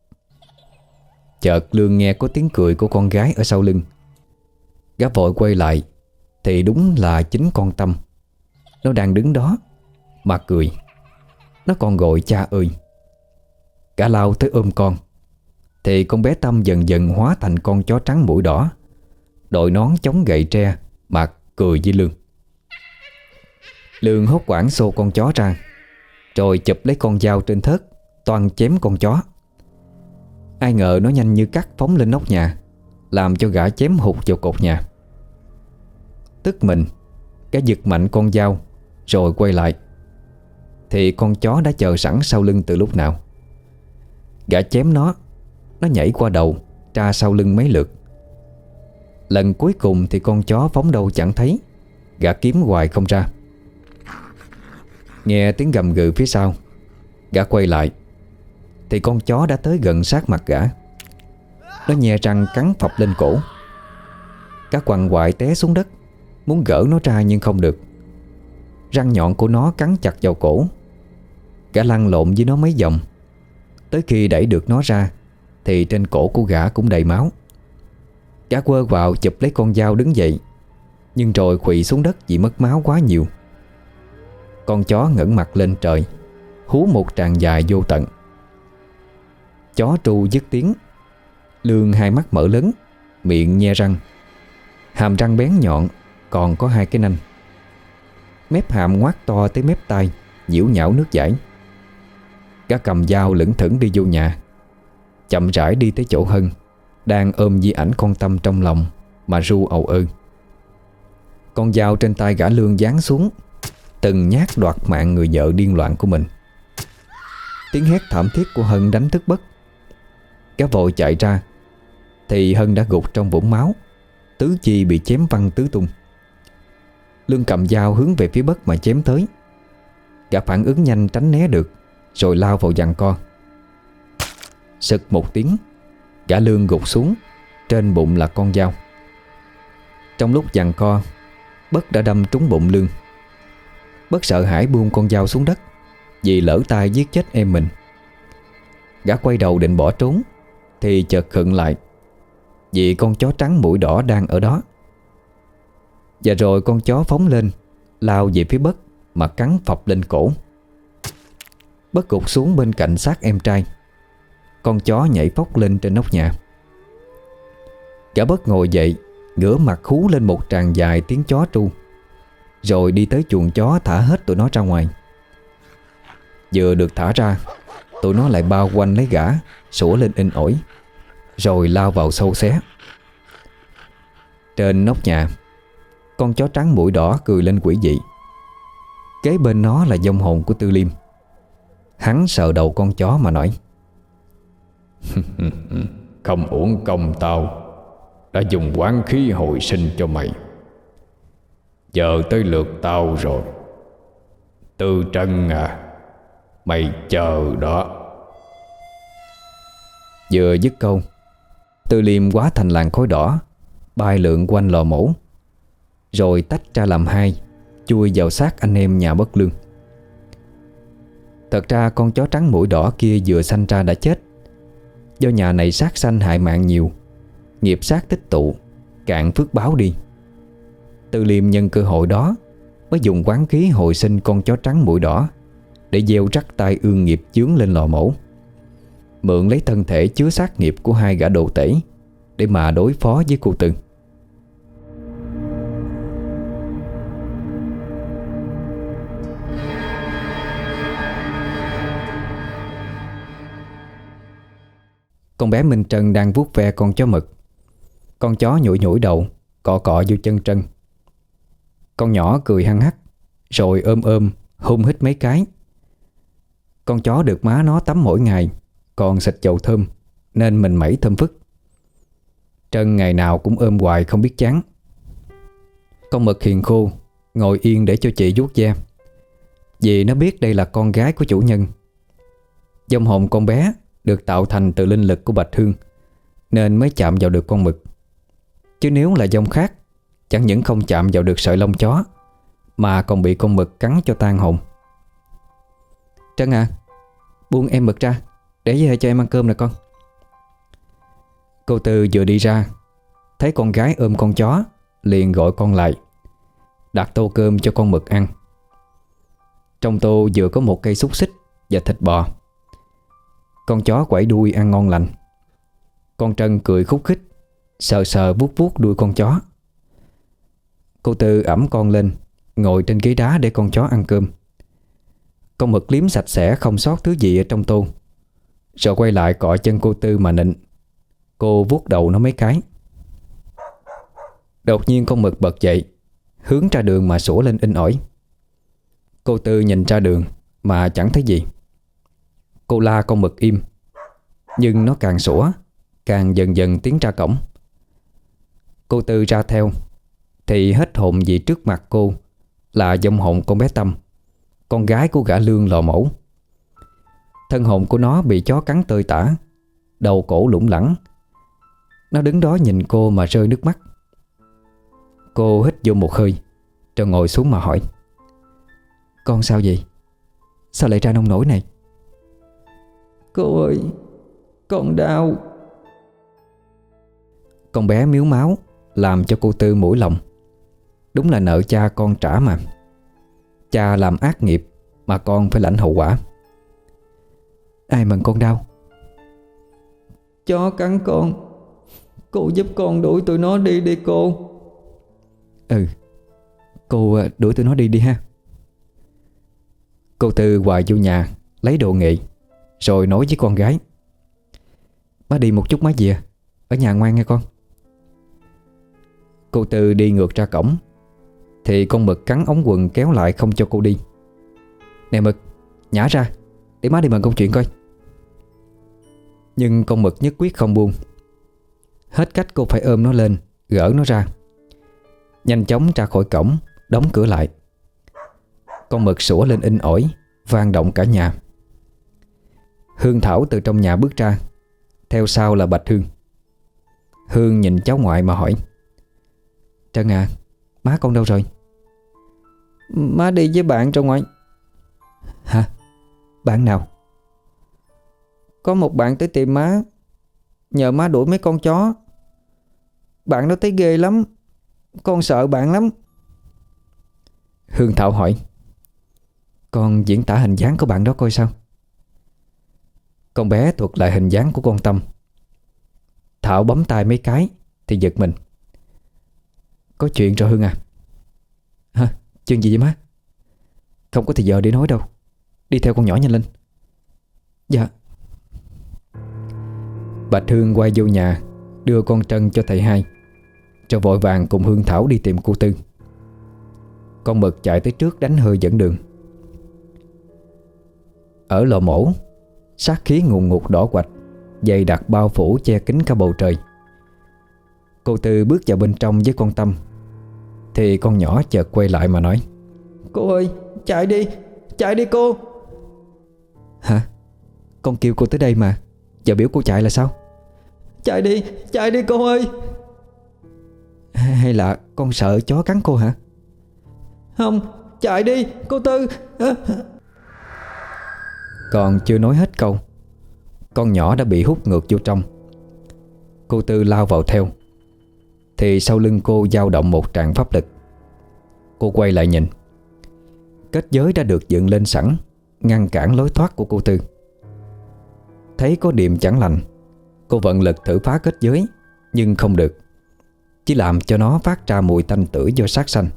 Chợt Lương nghe có tiếng cười của con gái ở sau lưng. Gã vội quay lại thì đúng là chính con Tâm. Nó đang đứng đó mà cười. Nó còn gọi cha ơi. Gã lao tới ôm con thì con bé Tâm dần dần hóa thành con chó trắng mũi đỏ, đội nón chống gậy tre mà cười với Lương. Lương hốt hoảng xô con chó ra, rồi chụp lấy con dao trên thớt, toan chém con chó. Ai ngờ nó nhanh như cắt phóng lên nóc nhà, làm cho gã chém hụt vào cột nhà. Tức mình, gã giật mạnh con dao rồi quay lại thì con chó đã chờ sẵn sau lưng từ lúc nào. Gã chém nó nhảy qua đầu, tra sau lưng mấy lượt. Lần cuối cùng thì con chó phóng đâu chẳng thấy. Gã kiếm hoài không ra. Nghe tiếng gầm gừ phía sau, gã quay lại thì con chó đã tới gần sát mặt gã. Nó nhe răng cắn phập lên cổ. Gã quằn quại té xuống đất, muốn gỡ nó ra nhưng không được. Răng nhọn của nó cắn chặt vào cổ. Gã lăn lộn với nó mấy vòng, tới khi đẩy được nó ra thì trên cổ của gã cũng đầy máu. Gã quơ vào chụp lấy con dao đứng dậy, nhưng rồi khuỵu xuống đất vì mất máu quá nhiều. Con chó ngẩng mặt lên trời, hú một tràng dài vô tận. Chó tru dứt tiếng. Lương hai mắt mở lớn, miệng nhe răng, hàm răng bén nhọn, còn có 2 cái nanh. Mép hàm ngoác to tới mép tai, nhiễu nhão nước dãi. Gã cầm dao lững thững đi vô nhà, chậm rãi đi tới chỗ Hân đang ôm di ảnh con Tâm trong lòng mà ru ầu ư. Con dao trên tay gã Lương giáng xuống, từng nhát đoạt mạng người vợ điên loạn của mình. Tiếng hét thảm thiết của Hân đánh thức Bất. Gã vội chạy ra thì Hân đã gục trong vũng máu, tứ chi bị chém văng tứ tung. Lương cầm dao hướng về phía Bất mà chém tới. Gã phản ứng nhanh tránh né được, rồi lao vào giằng co. Sực một tiếng, gã Lương gục xuống, trên bụng là con dao. Trong lúc giằng co, Bất đã đâm trúng bụng Lương. Bất sợ hãi buông con dao xuống đất, vì lỡ tay giết chết em mình. Gã quay đầu định bỏ trốn thì chợt khựng lại, vì con chó trắng mũi đỏ đang ở đó. Và rồi con chó phóng lên, lao về phía Bất mà cắn phập lên cổ. Bất gục xuống bên cạnh xác em trai. Con chó nhảy phóc lên trên nóc nhà. Gã Bất ngồi dậy, ngửa mặt hú lên một tràng dài tiếng chó tru, rồi đi tới chuồng chó thả hết tụi nó ra ngoài. Vừa được thả ra, tụi nó lại bao quanh lấy gã, sủa lên inh ỏi, rồi lao vào sâu xé. Trên nóc nhà, con chó trắng mũi đỏ cười lên quỷ dị. Kế bên nó là vong hồn của Tư Liêm. Hắn sờ đầu con chó mà nói: Không uổng công tao đã dùng oán khí hồi sinh cho mày. Giờ tới lượt tao rồi. Tư Trân à, mày chờ đó. Vừa dứt câu, Tư Liêm hóa thành làn khói đỏ, bay lượn quanh lò mổ, rồi tách ra làm hai, chui vào xác anh em nhà Bất Lương. Thật ra con chó trắng mũi đỏ kia vừa sanh ra đã chết. Do nhà này sát sanh hại mạng nhiều, nghiệp sát tích tụ, cạn phước báo đi. Tư Liêm nhân cơ hội đó mới dùng oán khí hồi sinh con chó trắng mũi đỏ để gieo rắc tai ương nghiệp chướng lên lò mổ, mượn lấy thân thể chứa sát nghiệp của hai gã đồ tể để mà đối phó với cô Tư. Con bé Minh Trân đang vuốt ve con chó mực. Con chó nhủi nhủi đầu, cọ cọ vô chân Trân. Con nhỏ cười hăng hắc, rồi ôm ôm hôn hít mấy cái. Con chó được má nó tắm mỗi ngày, còn xịt dầu thơm, nên mình mẩy thơm phức. Trân ngày nào cũng ôm hoài không biết chán. Con mực hiền khô ngồi yên để cho chị vuốt ve, vì nó biết đây là con gái của chủ nhân. Vong hồn con bé được tạo thành từ linh lực của Bạch Hương, nên mới chạm vào được con mực. Chứ nếu là vong khác, chẳng những không chạm vào được sợi lông chó, mà còn bị con mực cắn cho tan hồn. Trân à, buông em mực ra, để về cho em ăn cơm nè con. Cô Tư vừa đi ra, thấy con gái ôm con chó, liền gọi con lại, đặt tô cơm cho con mực ăn. Trong tô vừa có một cây xúc xích và thịt bò. Con chó quẩy đuôi ăn ngon lành. Con Trân cười khúc khích, sờ sờ vuốt vuốt đuôi con chó. Cô Tư ẵm con lên, ngồi trên ghế đá để con chó ăn cơm. Con mực liếm sạch sẽ không sót thứ gì ở trong tô, rồi quay lại cọ chân cô Tư mà nịnh. Cô vuốt đầu nó mấy cái. Đột nhiên con mực bật dậy, hướng ra đường mà sủa lên inh ỏi. Cô Tư nhìn ra đường mà chẳng thấy gì. Cô la con mực im, nhưng nó càng sủa, càng dần dần tiến ra cổng. Cô Tư ra theo thì hết hồn vì trước mặt cô là vong hồn con bé Tâm, con gái của gã Lương lò mổ. Thân hồn của nó bị chó cắn tơi tả, đầu cổ lủng lẳng. Nó đứng đó nhìn cô mà rơi nước mắt. Cô hít vô một hơi, rồi ngồi xuống mà hỏi: Con sao vậy? Sao lại ra nông nổi này? Cô ơi, con đau. Con bé miếu máu, làm cho cô Tư mũi lòng. Đúng là nợ cha con trả mà. Cha làm ác nghiệp mà con phải lãnh hậu quả. Ai mà con đau? Chó cắn con. Cô giúp con đuổi tụi nó đi đi cô. Ừ, cô đuổi tụi nó đi đi ha. Cô Tư hoài vô nhà lấy đồ nghề, rồi nói với con gái: Má đi một chút má về, ở nhà ngoan nghe con. Cô Tư đi ngược ra cổng thì con Mực cắn ống quần kéo lại không cho cô đi. Nè Mực, nhả ra để má đi bàn công chuyện coi. Nhưng con Mực nhất quyết không buông. Hết cách cô phải ôm nó lên, gỡ nó ra. Nhanh chóng ra khỏi cổng, đóng cửa lại. Con Mực sủa lên in ỏi, vang động cả nhà. Hương Thảo từ trong nhà bước ra, theo sau là Bạch Hương. Hương nhìn cháu ngoại mà hỏi: Trân à, má con đâu rồi? Má đi với bạn rồi ngoại. Hả? Bạn nào? Có một bạn tới tìm má, nhờ má đuổi mấy con chó. Bạn đó thấy ghê lắm, con sợ bạn lắm. Hương Thảo hỏi: Con diễn tả hình dáng của bạn đó coi sao? Con bé thuật lại hình dáng của con Tâm. Thảo bấm tay mấy cái thì giật mình: Có chuyện rồi Hương à? Hả? Chuyện gì vậy má? Không có thời giờ để nói đâu. Đi theo con nhỏ nhanh lên. Dạ. Bạch Hương quay vô nhà, đưa con Trân cho thầy hai, rồi vội vàng cùng Hương Thảo đi tìm cô Tư. Con Mực chạy tới trước đánh hơi dẫn đường. Ở lò mổ, sát khí ngùn ngụt đỏ quạch dày đặc bao phủ che kín cả bầu trời. Cô Tư bước vào bên trong với con Tâm thì con nhỏ chợt quay lại mà nói: Cô ơi, chạy đi cô. Hả? Con kêu cô tới đây mà, giờ biểu cô chạy là sao? Chạy đi cô ơi. Hay là con sợ chó cắn cô hả? Không, chạy đi cô Tư. Còn chưa nói hết câu, con nhỏ đã bị hút ngược vô trong. Cô Tư lao vào theo thì sau lưng cô dao động một tràng pháp lực. Cô quay lại nhìn, kết giới đã được dựng lên sẵn, ngăn cản lối thoát của cô Tư. Thấy có điểm chẳng lành, cô vận lực thử phá kết giới, nhưng không được, chỉ làm cho nó phát ra mùi tanh tưởi do sát sanh.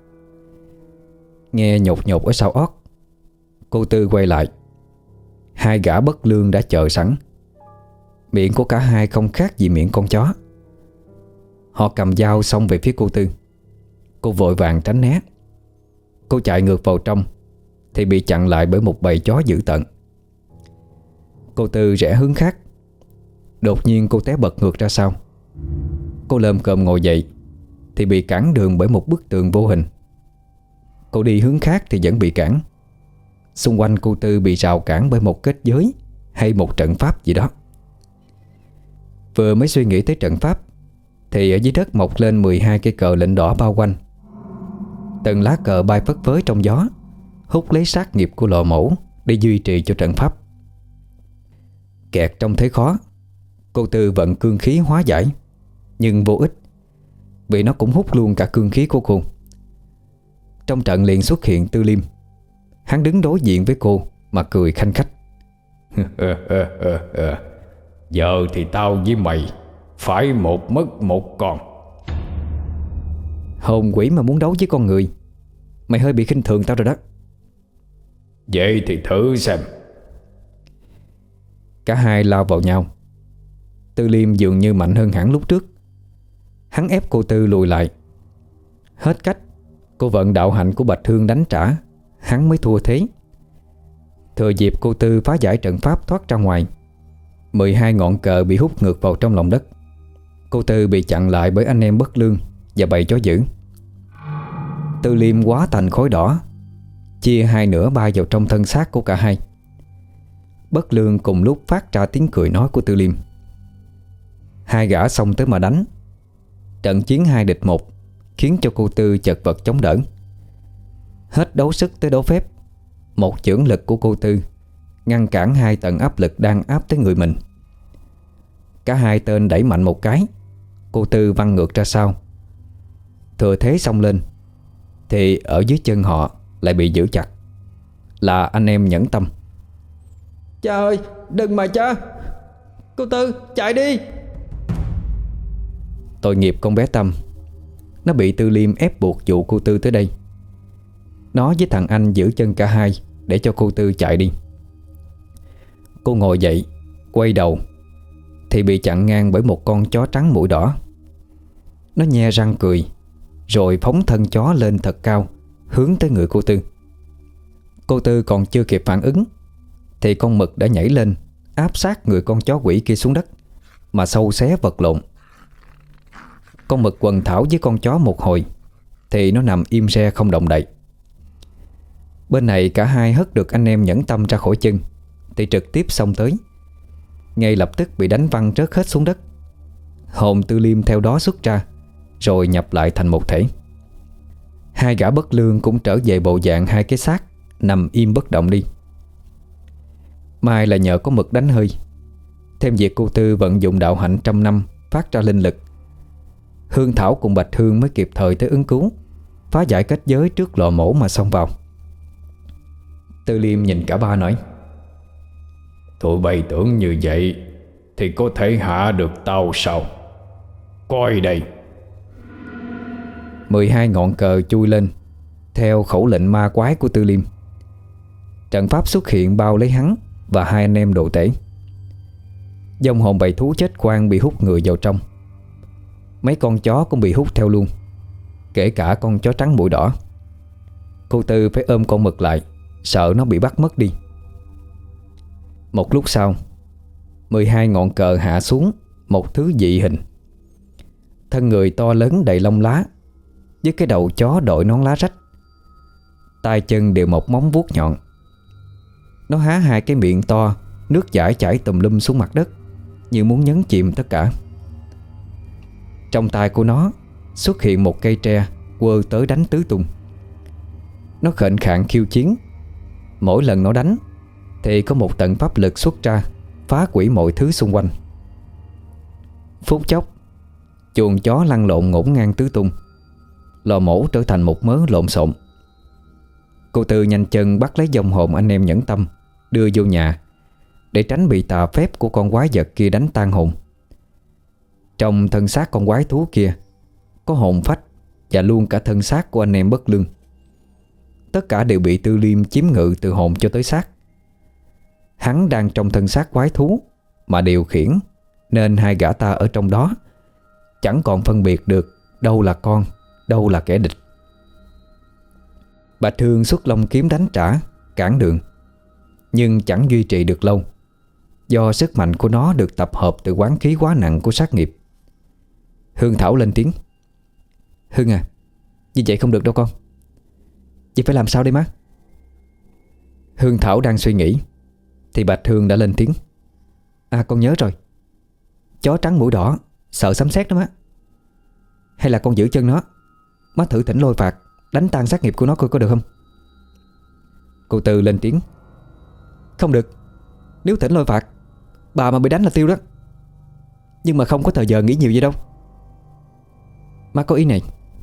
Nghe nhột nhột ở sau ót, cô Tư quay lại. Hai gã bất lương đã chờ sẵn. Miệng của cả hai không khác gì miệng con chó. Họ cầm dao xông về phía cô Tư. Cô vội vàng tránh né. Cô chạy ngược vào trong thì bị chặn lại bởi một bầy chó dữ tợn. Cô Tư rẽ hướng khác. Đột nhiên cô té bật ngược ra sau. Cô lồm cồm ngồi dậy thì bị cản đường bởi một bức tường vô hình. Cô đi hướng khác thì vẫn bị cản. Xung quanh cô Tư bị rào cản bởi một kết giới hay một trận pháp gì đó. Vừa mới suy nghĩ tới trận pháp thì ở dưới đất mọc lên 12 cây cờ lệnh đỏ bao quanh. Từng lá cờ bay phất phới trong gió, hút lấy sát nghiệp của lò mổ để duy trì cho trận pháp. Kẹt trong thế khó, cô Tư vận cương khí hóa giải, nhưng vô ích, vì nó cũng hút luôn cả cương khí của cô. Trong trận liền xuất hiện Tư Liêm. Hắn đứng đối diện với cô mà cười khanh khách: Giờ thì tao với mày phải một mất một còn. Hồn quỷ mà muốn đấu với con người, mày hơi bị khinh thường tao rồi đó. Vậy thì thử xem. Cả hai lao vào nhau. Tư Liêm dường như mạnh hơn hẳn lúc trước. Hắn ép cô Tư lùi lại. Hết cách, cô vận đạo hạnh của Bạch Hương đánh trả, hắn mới thua thế. Thừa dịp cô Tư phá giải trận pháp thoát ra ngoài, 12 ngọn cờ bị hút ngược vào trong lòng đất. Cô Tư bị chặn lại bởi anh em bất lương và bầy chó dữ. Tư Liêm hóa thành khói đỏ, chia hai nửa bay vào trong thân xác của cả hai. Bất lương cùng lúc phát ra tiếng cười nói của Tư Liêm. Hai gã xông tới mà đánh. Trận chiến 2 địch 1 khiến cho cô Tư chật vật chống đỡ. Hết đấu sức tới đấu phép, một chưởng lực của cô Tư ngăn cản hai tầng áp lực đang áp tới người mình. Cả hai tên đẩy mạnh một cái, cô Tư văng ngược ra sau. Thừa thế xông lên thì ở dưới chân họ lại bị giữ chặt. Là anh em Nhẫn Tâm. Cha ơi, đừng mà cha. Cô Tư, chạy đi. Tội nghiệp con bé Tâm. Nó bị Tư Liêm ép buộc dụ cô Tư tới đây. Nó với thằng anh giữ chân cả hai để cho cô Tư chạy đi. Cô ngồi dậy, quay đầu thì bị chặn ngang bởi một con chó trắng mũi đỏ. Nó nhe răng cười rồi phóng thân chó lên thật cao, hướng tới người cô Tư. Cô Tư còn chưa kịp phản ứng thì con mực đã nhảy lên, áp sát người con chó quỷ kia xuống đất, mà xâu xé vật lộn. Con mực quần thảo với con chó một hồi thì nó nằm im re không động đậy. Bên này cả hai hất được anh em Nhẫn Tâm ra khỏi chân thì trực tiếp xông tới, ngay lập tức bị đánh văng rớt hết xuống đất. Hồn Tư Liêm theo đó xuất ra, rồi nhập lại thành một thể. Hai gã bất lương cũng trở về bộ dạng hai cái xác nằm im bất động đi. Mai là nhờ có mực đánh hơi, thêm việc cô Tư vận dụng đạo hạnh trăm năm phát ra linh lực, Hương Thảo cùng Bạch Hương mới kịp thời tới ứng cứu, phá giải kết giới trước lò mổ mà xông vào. Tư Liêm nhìn cả ba nói: tụi bay tưởng như vậy thì có thể hạ được tao sao? Coi đây. 12 ngọn cờ chui lên theo khẩu lệnh ma quái của Tư Liêm. Trận pháp xuất hiện bao lấy hắn và hai anh em đồ tể. Dòng hồn bầy thú chết quang bị hút người vào trong. Mấy con chó cũng bị hút theo luôn, kể cả con chó trắng mũi đỏ. Cô Tư phải ôm con mực lại, sợ nó bị bắt mất đi. Một lúc sau, 12 ngọn cờ hạ xuống một thứ dị hình. Thân người to lớn đầy lông lá, với cái đầu chó đội nón lá rách. tay chân đều một móng vuốt nhọn. Nó há hai cái miệng to, nước chảy chảy tùm lum xuống mặt đất, như muốn nhấn chìm tất cả. Trong tay của nó xuất hiện một cây tre quơ tới đánh tứ tung. Nó khệnh khạng khiêu chiến. Mỗi lần nó đánh thì có một tầng pháp lực xuất ra, phá hủy mọi thứ xung quanh. Phút chốc, chuồng chó lăn lộn ngổn ngang tứ tung. Lò mổ trở thành một mớ lộn xộn. Cô Tư nhanh chân bắt lấy dòng hồn anh em Nhẫn Tâm, đưa vô nhà để tránh bị tà phép của con quái vật kia đánh tan hồn. Trong thân xác con quái thú kia có hồn phách và luôn cả thân xác của anh em Bất Lương. Tất cả đều bị Tư Liêm chiếm ngự từ hồn cho tới xác. Hắn đang trong thân xác quái thú mà điều khiển, nên hai gã ta ở trong đó chẳng còn phân biệt được đâu là con, đâu là kẻ địch. Bạch Hương xuất long kiếm đánh trả, cản đường, nhưng chẳng duy trì được lâu, do sức mạnh của nó được tập hợp từ oán khí quá nặng của sát nghiệp. Hương Thảo lên tiếng: "Hương à, như vậy không được đâu con. Vậy phải làm sao đây má?" Hương Thảo đang suy nghĩ thì Bạch Hương đã lên tiếng: "À, con nhớ rồi. Chó trắng mũi đỏ sợ sấm sét đó má. Hay là con giữ chân nó, má thử thỉnh lôi phạt đánh tan sát nghiệp của nó coi có được không?" Cô Tư lên tiếng: "Không được. Nếu thỉnh lôi phạt, bà mà bị đánh là tiêu đó. Nhưng mà không có thời giờ nghĩ nhiều vậy đâu. Má có ý này."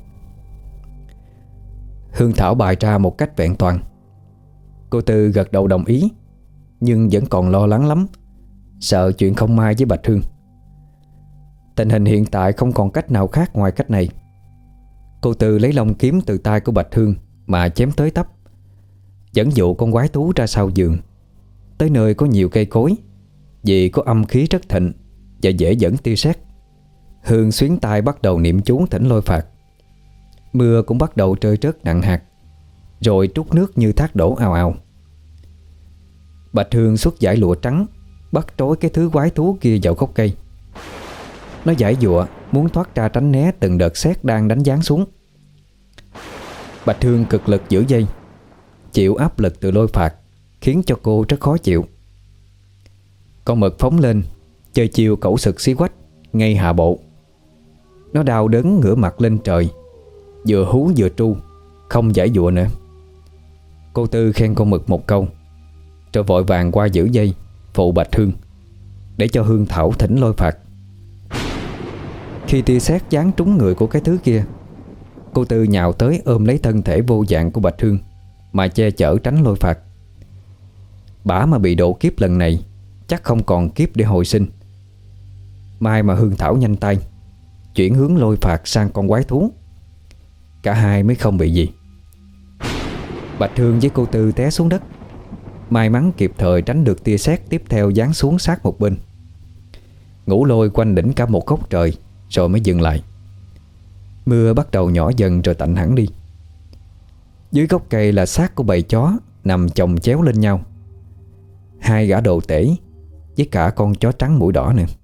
Hương Thảo bày ra một cách vẹn toàn. Cô Tư gật đầu đồng ý, nhưng vẫn còn lo lắng lắm, sợ chuyện không may với Bạch Hương. Tình hình hiện tại không còn cách nào khác ngoài cách này. Cô Tư lấy long kiếm từ tay của Bạch Hương mà chém tới tấp, dẫn dụ con quái thú ra sau giường, tới nơi có nhiều cây cối, vì có âm khí rất thịnh và dễ dẫn tia sét. Hương xuyến tay bắt đầu niệm chú thỉnh lôi phạt. Mưa cũng bắt đầu rơi rớt nặng hạt, rồi trút nước như thác đổ ào ào. Bạch Hương xuất dải lụa trắng, bắt trói cái thứ quái thú kia vào gốc cây. Nó giãy giụa muốn thoát ra tránh né từng đợt sét đang đánh giáng xuống. Bạch Hương cực lực giữ dây, chịu áp lực từ lôi phạt, khiến cho cô rất khó chịu. Con mực phóng lên, chơi chiêu cẩu sực xí quách ngay hạ bộ. Nó đau đớn ngửa mặt lên trời, vừa hú vừa tru, không giãy giụa nữa. Cô Tư khen con mực một câu, rồi vội vàng qua giữ dây phụ Bạch Hương để cho Hương Thảo thỉnh lôi phạt. Khi tia sét giáng trúng người của cái thứ kia, cô Tư nhào tới ôm lấy thân thể vô dạng của Bạch Hương mà che chở tránh lôi phạt. Bả mà bị độ kiếp lần này chắc không còn kiếp để hồi sinh. May mà Hương Thảo nhanh tay chuyển hướng lôi phạt sang con quái thú, cả hai mới không bị gì. Bạch Hương với cô Tư té xuống đất, may mắn kịp thời tránh được tia sét tiếp theo giáng xuống sát một bên. Ngũ lôi quanh đỉnh cả một góc trời rồi mới dừng lại. Mưa bắt đầu nhỏ dần rồi tạnh hẳn đi. Dưới gốc cây là xác của bầy chó nằm chồng chéo lên nhau. Hai gã đồ tể với cả con chó trắng mũi đỏ nữa.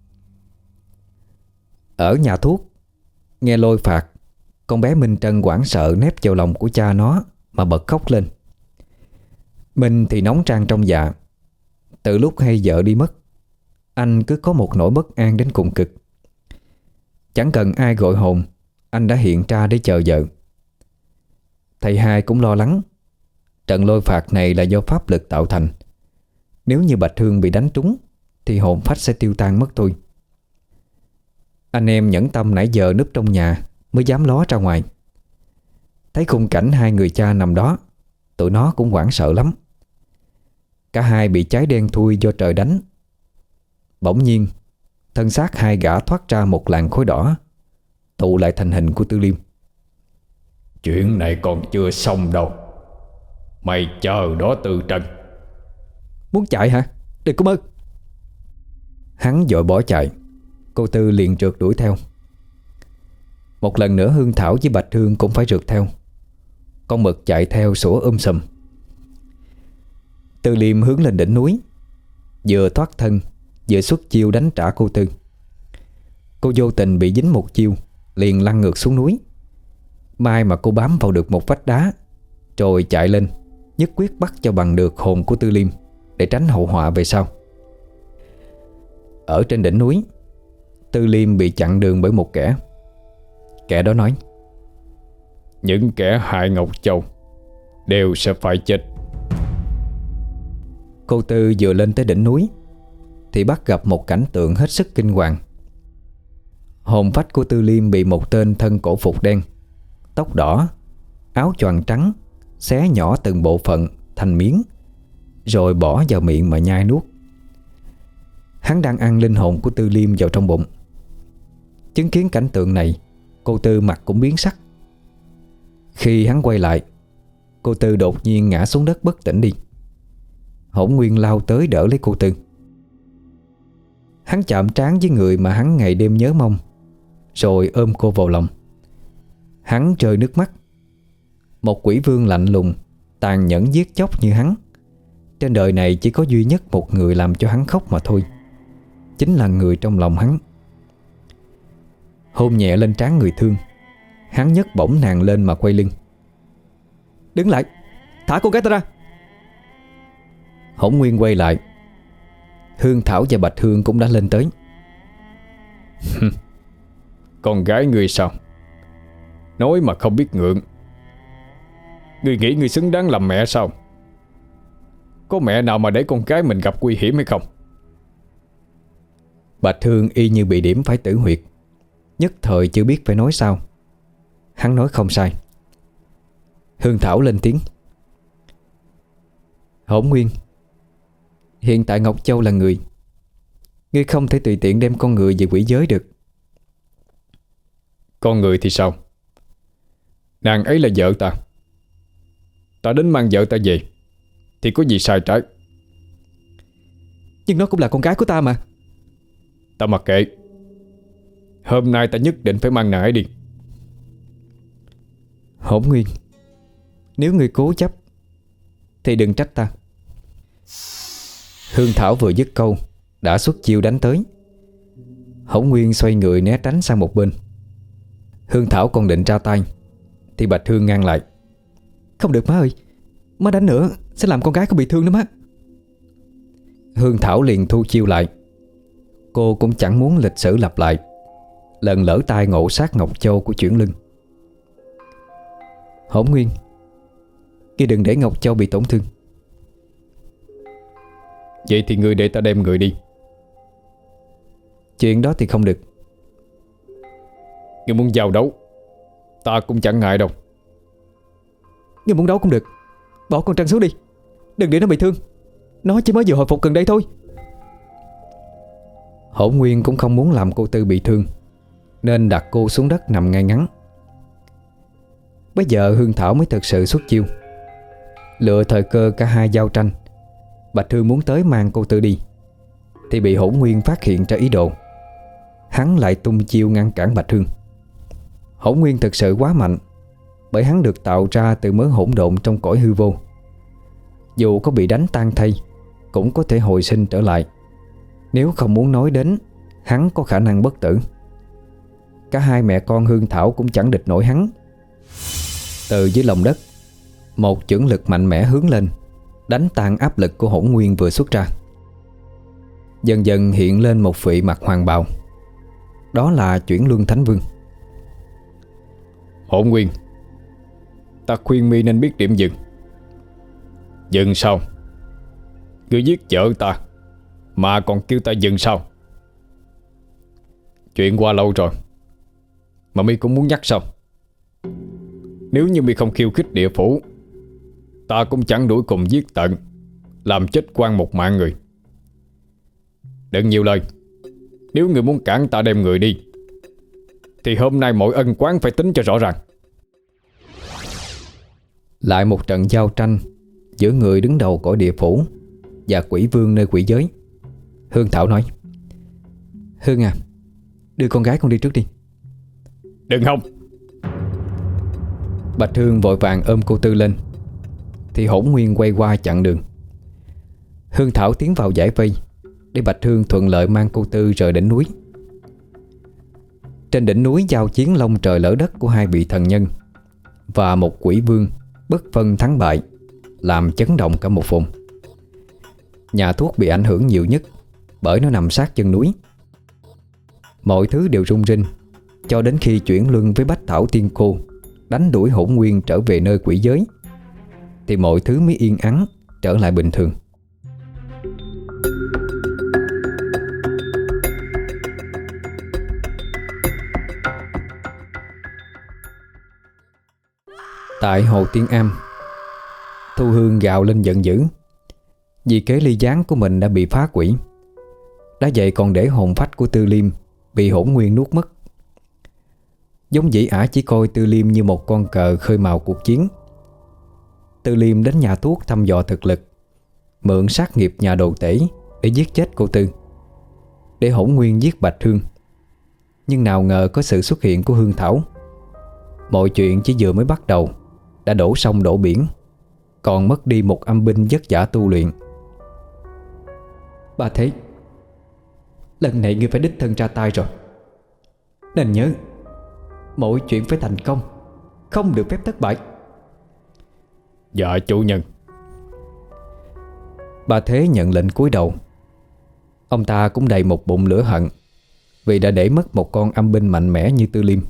Ở nhà thuốc, nghe Lôi phạt, con bé Minh Trân hoảng sợ nép vào lòng của cha nó mà bật khóc lên. Minh thì nóng trang trong dạ. Từ lúc hay vợ đi mất, anh cứ có một nỗi bất an đến cùng cực. Chẳng cần ai gọi hồn, anh đã hiện ra để chờ vợ. Thầy hai cũng lo lắng. Trận lôi phạt này là do pháp lực tạo thành. Nếu như Bạch Hương bị đánh trúng thì hồn phách sẽ tiêu tan mất thôi. Anh em nhẫn tâm nãy giờ núp trong nhà mới dám ló ra ngoài. Thấy khung cảnh hai người cha nằm đó, tụi nó cũng hoảng sợ lắm. Cả hai bị cháy đen thui do trời đánh. Bỗng nhiên, thân xác hai gã thoát ra một làn khói đỏ, tụ lại thành hình của Tư Liêm. Chuyện này còn chưa xong đâu. Mày chờ đó Tư Trân. Muốn chạy hả? Đừng có mơ. Hắn vội bỏ chạy. Cô Tư liền trượt đuổi theo. Một lần nữa Hương Thảo với Bạch Hương cũng phải rượt theo. Con mực chạy theo sủa sùm. Tư Liêm hướng lên đỉnh núi, vừa thoát thân vừa xuất chiêu đánh trả cô Tư. Cô vô tình bị dính một chiêu, liền lăn ngược xuống núi. May mà cô bám vào được một vách đá, rồi chạy lên, nhất quyết bắt cho bằng được hồn của Tư Liêm để tránh hậu họa về sau. Ở trên đỉnh núi, Tư Liêm bị chặn đường bởi một kẻ. Kẻ đó nói: những kẻ hại Ngọc Châu đều sẽ phải chết. Cô Tư vừa lên tới đỉnh núi thì bắt gặp một cảnh tượng hết sức kinh hoàng. Hồn phách của Tư Liêm bị một tên thân cổ phục đen, tóc đỏ, áo choàng trắng xé nhỏ từng bộ phận thành miếng, rồi bỏ vào miệng mà nhai nuốt. Hắn đang ăn linh hồn của Tư Liêm vào trong bụng. Chứng kiến cảnh tượng này, cô Tư mặt cũng biến sắc. Khi hắn quay lại, cô Tư đột nhiên ngã xuống đất bất tỉnh đi. Hỗn Nguyên lao tới đỡ lấy cô Tư. Hắn chạm trán với người mà hắn ngày đêm nhớ mong, rồi ôm cô vào lòng. Hắn rơi nước mắt. Một quỷ vương lạnh lùng, tàn nhẫn giết chóc như hắn, trên đời này chỉ có duy nhất một người làm cho hắn khóc mà thôi. Chính là người trong lòng hắn. Hôn nhẹ lên trán người thương, hắn nhấc bổng nàng lên mà quay lưng. Đứng lại, thả cô gái ta ra. Hỗn Nguyên quay lại. Hương Thảo và Bạch Hương cũng đã lên tới. Con gái ngươi sao? Nói mà không biết ngượng. Ngươi nghĩ ngươi xứng đáng làm mẹ sao? Có mẹ nào mà để con gái mình gặp nguy hiểm hay không? Bạch Hương y như bị điểm phải tử huyệt, nhất thời chưa biết phải nói sao. Hắn nói không sai. Hương Thảo lên tiếng: Hỗn Nguyên, hiện tại Ngọc Châu là người. Ngươi không thể tùy tiện đem con người về quỷ giới được. Con người thì sao? Nàng ấy là vợ ta. Ta đến mang vợ ta về thì có gì sai trái? Nhưng nó cũng là con gái của ta mà. Ta mặc kệ. Hôm nay ta nhất định phải mang nàng ấy đi. Hỗn Nguyên, nếu ngươi cố chấp thì đừng trách ta. Hương Thảo vừa dứt câu đã xuất chiêu đánh tới. Hỗn Nguyên xoay người né tránh sang một bên. Hương Thảo còn định ra tay thì Bạch Hương ngăn lại: Không được má ơi, má đánh nữa sẽ làm con gái con bị thương đó má. Hương Thảo liền thu chiêu lại. Cô cũng chẳng muốn lịch sử lặp lại lần lỡ tay ngộ sát Ngọc Châu của Chuyển Lưng. Hỗn Nguyên, ngươi đừng để Ngọc Châu bị tổn thương. Vậy thì ngươi để ta đem người đi. Chuyện đó thì không được. Ngươi muốn giao đấu, ta cũng chẳng ngại đâu. Ngươi muốn đấu cũng được. Bỏ con Trân xuống đi, đừng để nó bị thương. Nó chỉ mới vừa hồi phục gần đây thôi. Hỗn Nguyên cũng không muốn làm cô Tư bị thương, nên đặt cô xuống đất nằm ngay ngắn. Bây giờ Hương Thảo mới thực sự xuất chiêu. Lựa thời cơ cả hai giao tranh, Bạch Hương muốn tới mang cô Tư đi thì bị Hỗn Nguyên phát hiện ra ý đồ. Hắn lại tung chiêu ngăn cản Bạch Hương. Hỗn nguyên thực sự quá mạnh, bởi hắn được tạo ra từ mớ hỗn độn trong cõi hư vô. Dù có bị đánh tan thay cũng có thể hồi sinh trở lại. Nếu không muốn nói đến, hắn có khả năng bất tử. Cả hai mẹ con Hương Thảo cũng chẳng địch nổi hắn. Từ dưới lòng đất, một chưởng lực mạnh mẽ hướng lên, đánh tan áp lực của hỗn nguyên vừa xuất ra. Dần dần hiện lên một vị mặt hoàng bào. Đó là Chuyển Luân Thánh Vương. Hỗn nguyên, ta khuyên mi nên biết điểm dừng. Dừng sao? Ngươi giết vợ ta mà còn kêu ta dừng sao? Chuyện qua lâu rồi mà mi cũng muốn nhắc sao? Nếu như mi không khiêu khích địa phủ, ta cũng chẳng đuổi cùng giết tận, làm chết quan một mạng người. Đừng nhiều lời. Nếu người muốn cản ta đem người đi, thì hôm nay mọi ân oán phải tính cho rõ ràng. Lại một trận giao tranh giữa người đứng đầu cõi địa phủ và quỷ vương nơi quỷ giới. Hương Thảo nói: Hương à, đưa con gái con đi trước đi. Đừng không. Bạch Hương vội vàng ôm cô Tư lên, thì hỗn nguyên quay qua chặn đường. Hương Thảo tiến vào giải vây để Bạch Hương thuận lợi mang cô Tư rời đỉnh núi. Trên đỉnh núi giao chiến long trời lỡ đất của hai vị thần nhân và một quỷ vương bất phân thắng bại, làm chấn động cả một vùng. Nhà thuốc bị ảnh hưởng nhiều nhất bởi nó nằm sát chân núi. Mọi thứ đều rung rinh cho đến khi Chuyển Luân với Bách Thảo Tiên Cô đánh đuổi hỗn nguyên trở về nơi quỷ giới, thì mọi thứ mới yên ắng trở lại bình thường. Tại hồ Tiên Am, Thu Hương gào lên giận dữ vì kế ly gián của mình đã bị phá hủy. Đã vậy còn để hồn phách của Tư Liêm bị hỗn nguyên nuốt mất. Giống dĩ ả chỉ coi Tư Liêm như một con cờ khơi mào cuộc chiến. Tư Liêm đến nhà thuốc thăm dò thực lực, mượn sát nghiệp nhà đồ tể để giết chết cô Tư, để hỗn nguyên giết Bạch Hương. Nhưng nào ngờ có sự xuất hiện của Hương Thảo. Mọi chuyện chỉ vừa mới bắt đầu đã đổ sông đổ biển, còn mất đi một âm binh vất vả tu luyện. Bà Thế, lần này ngươi phải đích thân ra tay rồi. Nên nhớ, mọi chuyện phải thành công, không được phép thất bại. Dạ chủ nhân. Bà Thế nhận lệnh cúi đầu. Ông ta cũng đầy một bụng lửa hận vì đã để mất một con âm binh mạnh mẽ như Tư Liêm.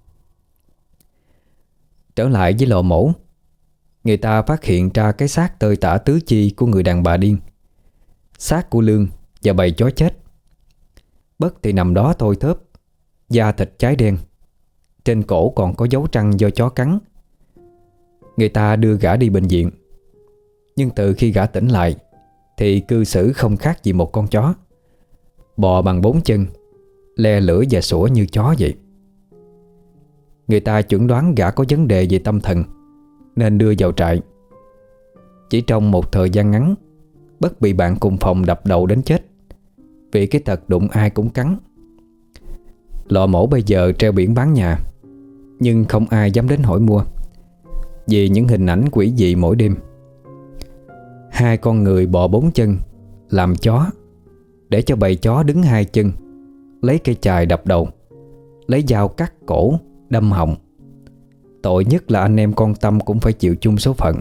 Trở lại với lò mổ, người ta phát hiện ra cái xác tơi tả tứ chi của người đàn bà điên, xác của Lương và bầy chó chết. Bất thì nằm đó thôi thớp, da thịt cháy đen, trên cổ còn có dấu răng do chó cắn. Người ta đưa gã đi bệnh viện, nhưng từ khi gã tỉnh lại thì cư xử không khác gì một con chó, bò bằng 4 chân, le lưỡi và sủa như chó vậy. Người ta chẩn đoán gã có vấn đề về tâm thần nên đưa vào trại. Chỉ trong một thời gian ngắn, Bất bị bạn cùng phòng đập đầu đến chết vì cái tật đụng ai cũng cắn. Lò mổ bây giờ treo biển bán nhà, nhưng không ai dám đến hỏi mua vì những hình ảnh quỷ dị mỗi đêm. Hai con người bò 4 chân làm chó, để cho bầy chó đứng 2 chân, lấy cây chài đập đầu, lấy dao cắt cổ, đâm họng. Tội nhất là anh em con Tâm cũng phải chịu chung số phận.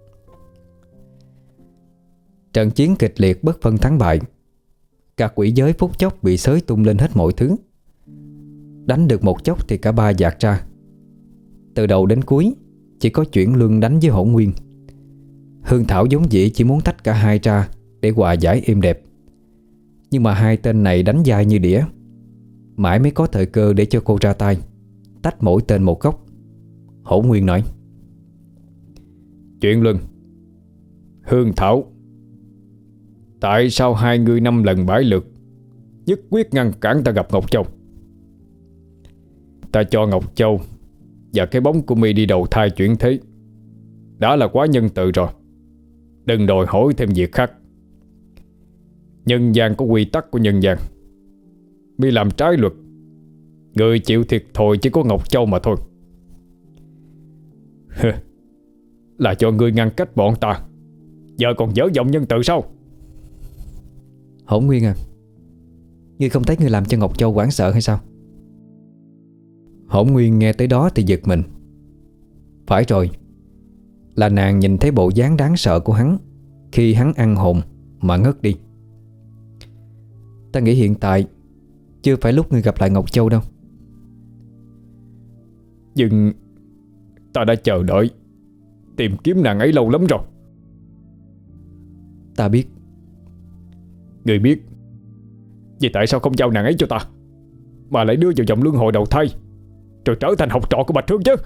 Trận chiến kịch liệt bất phân thắng bại. Cả quỷ giới phút chốc bị xới tung lên hết mọi thứ. Đánh được một chốc thì cả ba dạt ra. Từ đầu đến cuối chỉ có Chuyển Luân đánh với hỗn nguyên. Hương Thảo vốn dĩ chỉ muốn tách cả hai ra để hòa giải êm đẹp, nhưng mà hai tên này đánh dai như đĩa. Mãi mới có thời cơ để cho cô ra tay, tách mỗi tên một góc. Hỗn nguyên nói: Chuyển Luân, Hương Thảo, tại sao hai người 5 lần bãi lượt nhất quyết ngăn cản ta gặp Ngọc Châu? Ta cho Ngọc Châu và cái bóng của mi đi đầu thai chuyển thế đã là quá nhân từ rồi. Đừng đòi hỏi thêm việc khác. Nhân gian có quy tắc của nhân gian. Mi làm trái luật, Người chịu thiệt thòi chỉ có Ngọc Châu mà thôi. Là cho ngươi ngăn cách bọn ta, giờ còn dở giọng nhân từ sao? Hỗn Nguyên à, ngươi không thấy ngươi làm cho Ngọc Châu hoảng sợ hay sao? Hỗn Nguyên nghe tới đó thì giật mình. Phải rồi, là nàng nhìn thấy bộ dáng đáng sợ của hắn khi hắn ăn hồn mà ngất đi. Ta nghĩ hiện tại chưa phải lúc ngươi gặp lại Ngọc Châu đâu. Nhưng ta đã chờ đợi, tìm kiếm nàng ấy lâu lắm rồi. Ta biết. Ngươi biết, vì tại sao không giao nàng ấy cho ta, mà lại đưa vào vòng luân hồi đầu thai, rồi trở thành học trò của Bạch Hương chứ?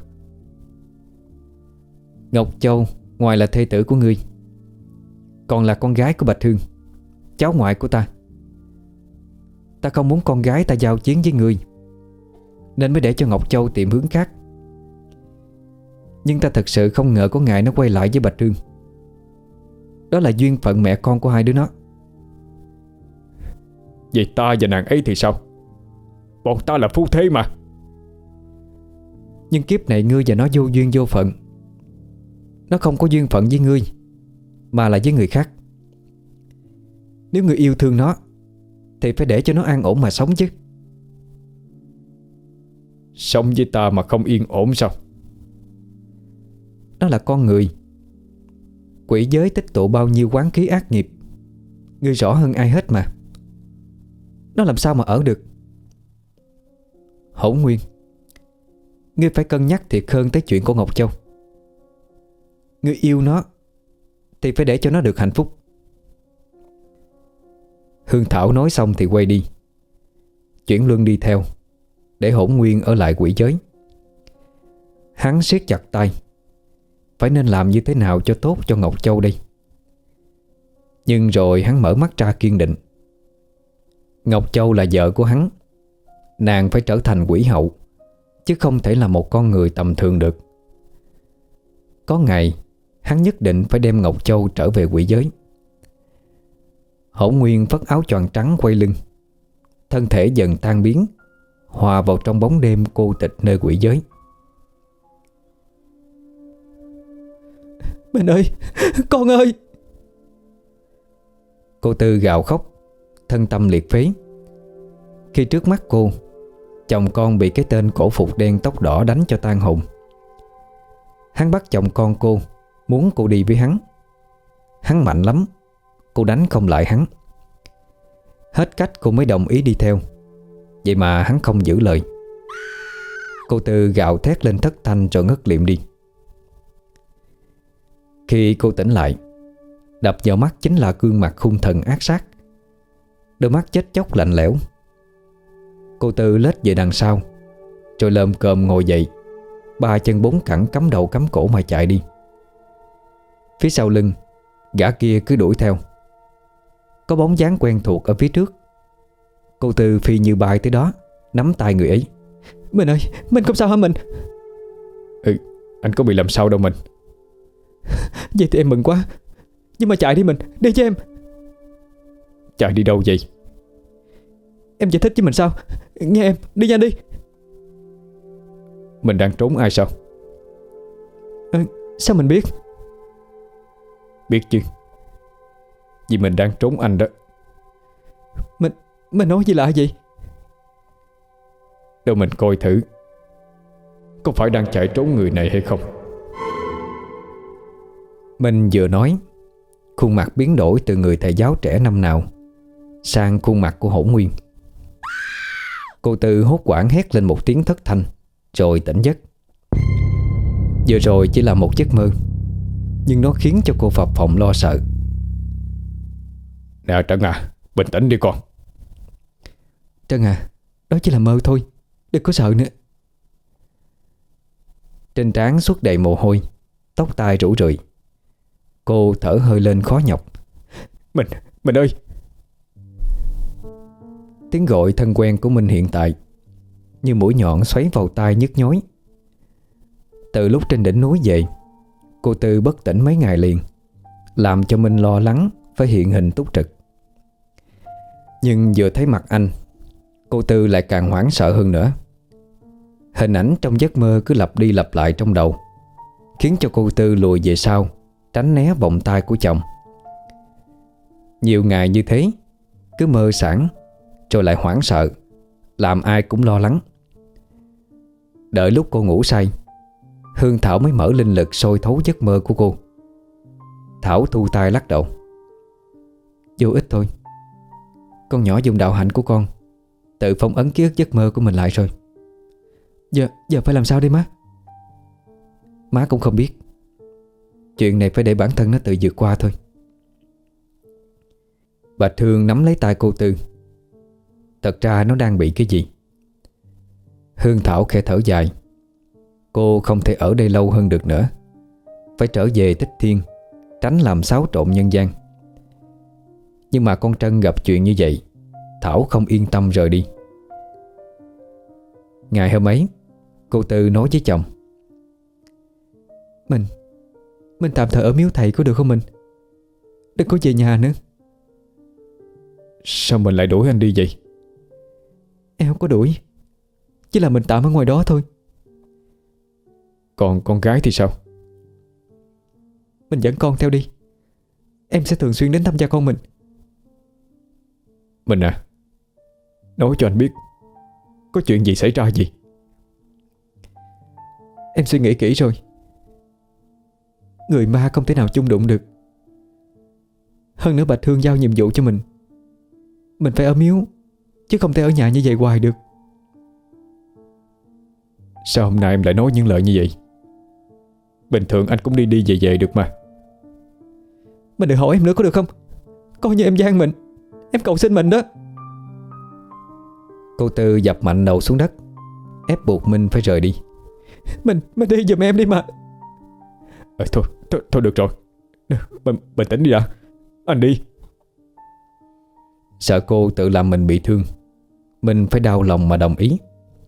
Ngọc Châu ngoài là thê tử của ngươi, còn là con gái của Bạch Hương, cháu ngoại của ta. Ta không muốn con gái ta giao chiến với ngươi, nên mới để cho Ngọc Châu tìm hướng khác. Nhưng ta thật sự không ngờ có ngày nó quay lại với Bạch Hương. Đó là duyên phận mẹ con của hai đứa nó. Vậy ta và nàng ấy thì sao? Bọn ta là phu thê mà. Nhưng kiếp này ngươi và nó vô duyên vô phận. Nó không có duyên phận với ngươi, mà là với người khác. Nếu ngươi yêu thương nó thì phải để cho nó an ổn mà sống chứ. Sống với ta mà không yên ổn sao? Nó là con người. Quỷ giới tích tụ bao nhiêu oán khí ác nghiệp, ngươi rõ hơn ai hết mà. Nó làm sao mà ở được. Hỗn Nguyên, ngươi phải cân nhắc thiệt hơn tới chuyện của Ngọc Châu. Ngươi yêu nó thì phải để cho nó được hạnh phúc. Hương Thảo nói xong thì quay đi. Chuyển Luân đi theo, để Hỗn Nguyên ở lại quỷ giới. Hắn siết chặt tay, phải nên làm như thế nào cho tốt cho Ngọc Châu đây. Nhưng rồi hắn mở mắt ra kiên định. Ngọc Châu là vợ của hắn, nàng phải trở thành quỷ hậu, chứ không thể là một con người tầm thường được. Có ngày hắn nhất định phải đem Ngọc Châu trở về quỷ giới. Hỗn Nguyên vất áo choàng trắng quay lưng, thân thể dần tan biến, hòa vào trong bóng đêm cô tịch nơi quỷ giới. Mình ơi, con ơi! Cô Tư gào khóc, thân tâm liệt phế, khi trước mắt cô, chồng con bị cái tên cổ phục đen tóc đỏ đánh cho tan hồn. Hắn bắt chồng con cô, muốn cô đi với hắn. Hắn mạnh lắm, cô đánh không lại hắn. Hết cách cô mới đồng ý đi theo. Vậy mà hắn không giữ lời. Cô Tư gào thét lên thất thanh rồi ngất liệm đi. Khi cô tỉnh lại, đập vào mắt chính là gương mặt hung thần ác sát, đôi mắt chết chóc lạnh lẽo. Cô Tư lết về đằng sau, rồi lồm cồm ngồi dậy, ba chân bốn cẳng cắm đầu cắm cổ mà chạy đi. Phía sau lưng, gã kia cứ đuổi theo. Có bóng dáng quen thuộc ở phía trước. Cô Tư phi như bay tới đó, nắm tay người ấy. Mình ơi, mình không sao hả mình? Anh có bị làm sao đâu mình. Vậy thì em mừng quá. Nhưng mà chạy đi mình, đi cho em. Chạy đi đâu vậy? Em giải thích với mình sao? Nghe em, đi nhanh đi. Mình đang trốn ai sao? Sao mình biết? Biết chứ, vì mình đang trốn anh đó. Mình nói gì lạ vậy? Đâu mình coi thử, có phải đang chạy trốn người này hay không? Mình vừa nói, khuôn mặt biến đổi từ người thầy giáo trẻ năm nào sang khuôn mặt của Hỗn Nguyên. Cô Tư hốt hoảng hét lên một tiếng thất thanh, rồi tỉnh giấc. Vừa rồi chỉ là một giấc mơ, nhưng nó khiến cho cô phập phồng lo sợ. Nè Trân à, bình tĩnh đi con. Trân à, đó chỉ là mơ thôi, đừng có sợ nữa. Trên trán xuất đầy mồ hôi, tóc tai rủ rượi. Cô thở hơi lên khó nhọc. Mình ơi! Tiếng gọi thân quen của mình hiện tại như mũi nhọn xoáy vào tai nhức nhối. Từ lúc trên đỉnh núi về, cô Tư bất tỉnh mấy ngày liền, làm cho Minh lo lắng phải hiện hình túc trực. Nhưng vừa thấy mặt anh, cô Tư lại càng hoảng sợ hơn nữa. Hình ảnh trong giấc mơ cứ lặp đi lặp lại trong đầu, khiến cho cô Tư lùi về sau, tránh né vòng tay của chồng. Nhiều ngày như thế, cứ mơ sảng rồi lại hoảng sợ, làm ai cũng lo lắng. Đợi lúc cô ngủ say, Hương Thảo mới mở linh lực soi thấu giấc mơ của cô. Thảo thu tay lắc đầu. Vô ích thôi. Con nhỏ dùng đạo hạnh của con tự phong ấn ký ức giấc mơ của mình lại rồi. Giờ phải làm sao đây má? Má cũng không biết. Chuyện này phải để bản thân nó tự vượt qua thôi. Bạch Hương nắm lấy tay cô Tư. Thật ra nó đang bị cái gì? Hương Thảo khẽ thở dài. Cô không thể ở đây lâu hơn được nữa, phải trở về Tích Thiên, tránh làm xáo trộn nhân gian. Nhưng mà con Trân gặp chuyện như vậy, Thảo không yên tâm rời đi. Ngày hôm ấy, cô Tư nói với chồng: Mình tạm thời ở miếu thầy có được không mình? Đừng có về nhà nữa. Sao mình lại đuổi anh đi vậy? Em không có đuổi, chỉ là mình tạm ở ngoài đó thôi. Còn con gái thì sao? Mình dẫn con theo đi. Em sẽ thường xuyên đến thăm cha con mình. Mình à, nói cho anh biết, có chuyện gì xảy ra gì? Em suy nghĩ kỹ rồi. Người ma không thể nào chung đụng được. Hơn nữa Bạch Hương giao nhiệm vụ cho mình phải ở miếu, chứ không thể ở nhà như vậy hoài được. Sao hôm nay em lại nói những lời như vậy? Bình thường anh cũng đi về về được mà. Mình đừng hỏi em nữa có được không? Coi như em gian mình. Em cầu xin mình đó. Cô Tư dập mạnh đầu xuống đất, ép buộc Minh phải rời đi. Mình đi giùm em đi mà. Thôi được rồi. Bình tĩnh đi đã. Anh đi. Sợ cô tự làm mình bị thương, Minh phải đau lòng mà đồng ý.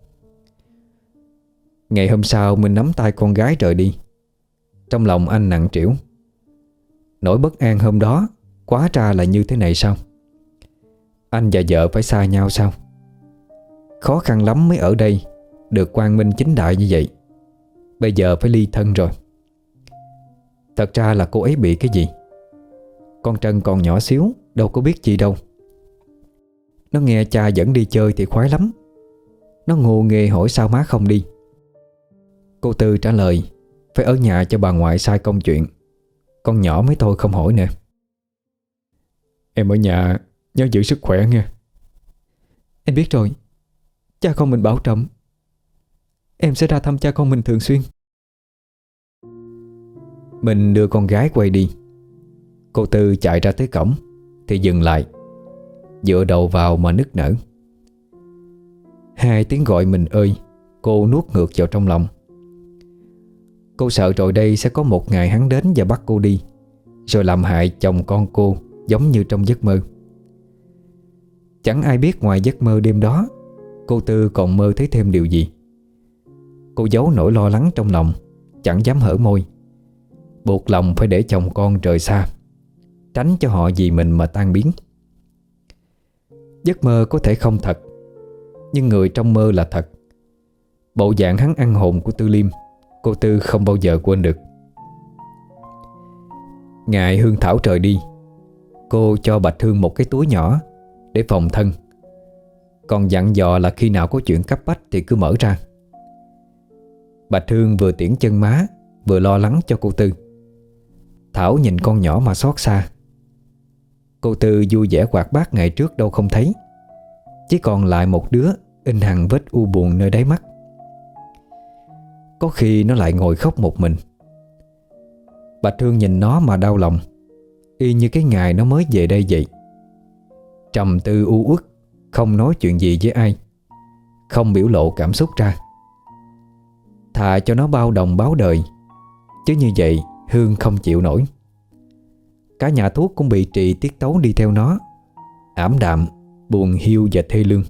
Ngày hôm sau Minh nắm tay con gái rời đi. Trong lòng anh nặng trĩu. Nỗi bất an hôm đó quá ra là như thế này sao? Anh và vợ phải xa nhau sao? Khó khăn lắm mới ở đây được quang minh chính đại như vậy. Bây giờ phải ly thân rồi. Thật ra là cô ấy bị cái gì? Con Trân còn nhỏ xíu, đâu có biết gì đâu. Nó nghe cha dẫn đi chơi thì khoái lắm. Nó ngô nghê hỏi sao má không đi. Cô Tư trả lời phải ở nhà cho bà ngoại sai công chuyện. Con nhỏ mới thôi không hỏi nữa. Em ở nhà nhớ giữ sức khỏe nha. Em biết rồi. Cha con mình bảo trọng. Em sẽ ra thăm cha con mình thường xuyên. Mình đưa con gái quay đi. Cô Tư chạy ra tới cổng thì dừng lại, dựa đầu vào mà nức nở. Hai tiếng gọi mình ơi, cô nuốt ngược vào trong lòng. Cô sợ rồi đây sẽ có một ngày hắn đến và bắt cô đi, rồi làm hại chồng con cô giống như trong giấc mơ. Chẳng ai biết ngoài giấc mơ đêm đó, cô Tư còn mơ thấy thêm điều gì. Cô giấu nỗi lo lắng trong lòng, chẳng dám hở môi, buộc lòng phải để chồng con rời xa, tránh cho họ vì mình mà tan biến. Giấc mơ có thể không thật, nhưng người trong mơ là thật. Bộ dạng hắn ăn hồn của Tư Liêm, cô Tư không bao giờ quên được. Ngày Hương Thảo rời đi, cô cho Bạch Hương một cái túi nhỏ để phòng thân, còn dặn dò là khi nào có chuyện cấp bách thì cứ mở ra. Bạch Hương vừa tiễn chân má, vừa lo lắng cho cô Tư. Thảo nhìn con nhỏ mà xót xa. Cô Tư vui vẻ hoạt bát ngày trước đâu không thấy, chỉ còn lại một đứa in hằn vết u buồn nơi đáy mắt. Có khi nó lại ngồi khóc một mình. Bạch Hương nhìn nó mà đau lòng, y như cái ngày nó mới về đây vậy. Trầm tư u uất, không nói chuyện gì với ai, không biểu lộ cảm xúc ra. Thà cho nó bao đồng báo đời, chứ như vậy Hương không chịu nổi. Cả nhà thuốc cũng bị trì tiết tấu đi theo nó, ảm đạm, buồn hiu và thê lương.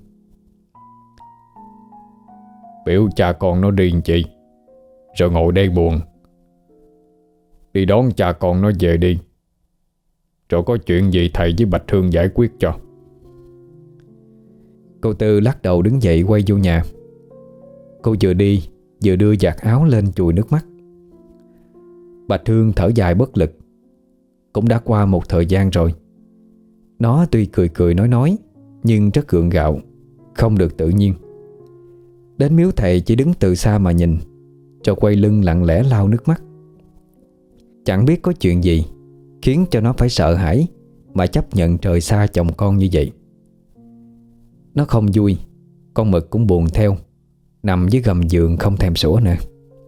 Biểu cha con nó đi chị, rồi ngồi đây buồn. Đi đón cha con nó về đi, rồi có chuyện gì thầy với Bạch Hương giải quyết cho. Cô Tư lắc đầu đứng dậy quay vô nhà. Cô vừa đi vừa đưa vạt áo lên chùi nước mắt. Bạch Hương thở dài bất lực. Cũng đã qua một thời gian rồi. Nó tuy cười cười nói nhưng rất gượng gạo, không được tự nhiên. Đến miếu thầy chỉ đứng từ xa mà nhìn, cho quay lưng lặng lẽ lau nước mắt. Chẳng biết có chuyện gì khiến cho nó phải sợ hãi mà chấp nhận trời xa chồng con như vậy. Nó không vui, con Mực cũng buồn theo, nằm dưới gầm giường không thèm sủa nữa.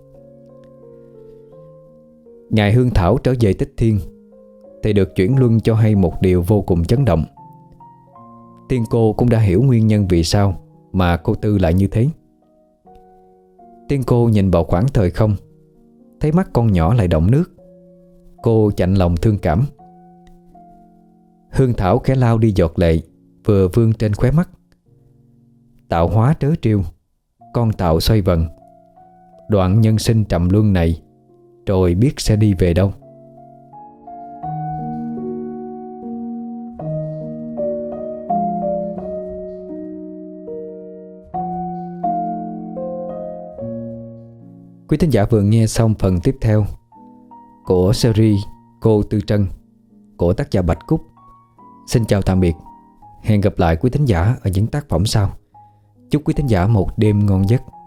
Ngày Hương Thảo trở về Tích Thiên thì được chuyển luân cho hay một điều vô cùng chấn động. Tiên cô cũng đã hiểu nguyên nhân vì sao mà cô Tư lại như thế. Tiên cô nhìn vào khoảng thời không, thấy mắt con nhỏ lại động nước. Cô chạnh lòng thương cảm. Hương Thảo khẽ lau đi giọt lệ vừa vương trên khóe mắt. Tạo hóa trớ trêu, con tạo xoay vần. Đoạn nhân sinh trầm luân này rồi biết sẽ đi về đâu. Quý thính giả vừa nghe xong phần tiếp theo của series Cô Tư Trân của tác giả Bạch Cúc. Xin chào tạm biệt. Hẹn gặp lại quý thính giả ở những tác phẩm sau. Chúc quý thính giả một đêm ngon giấc.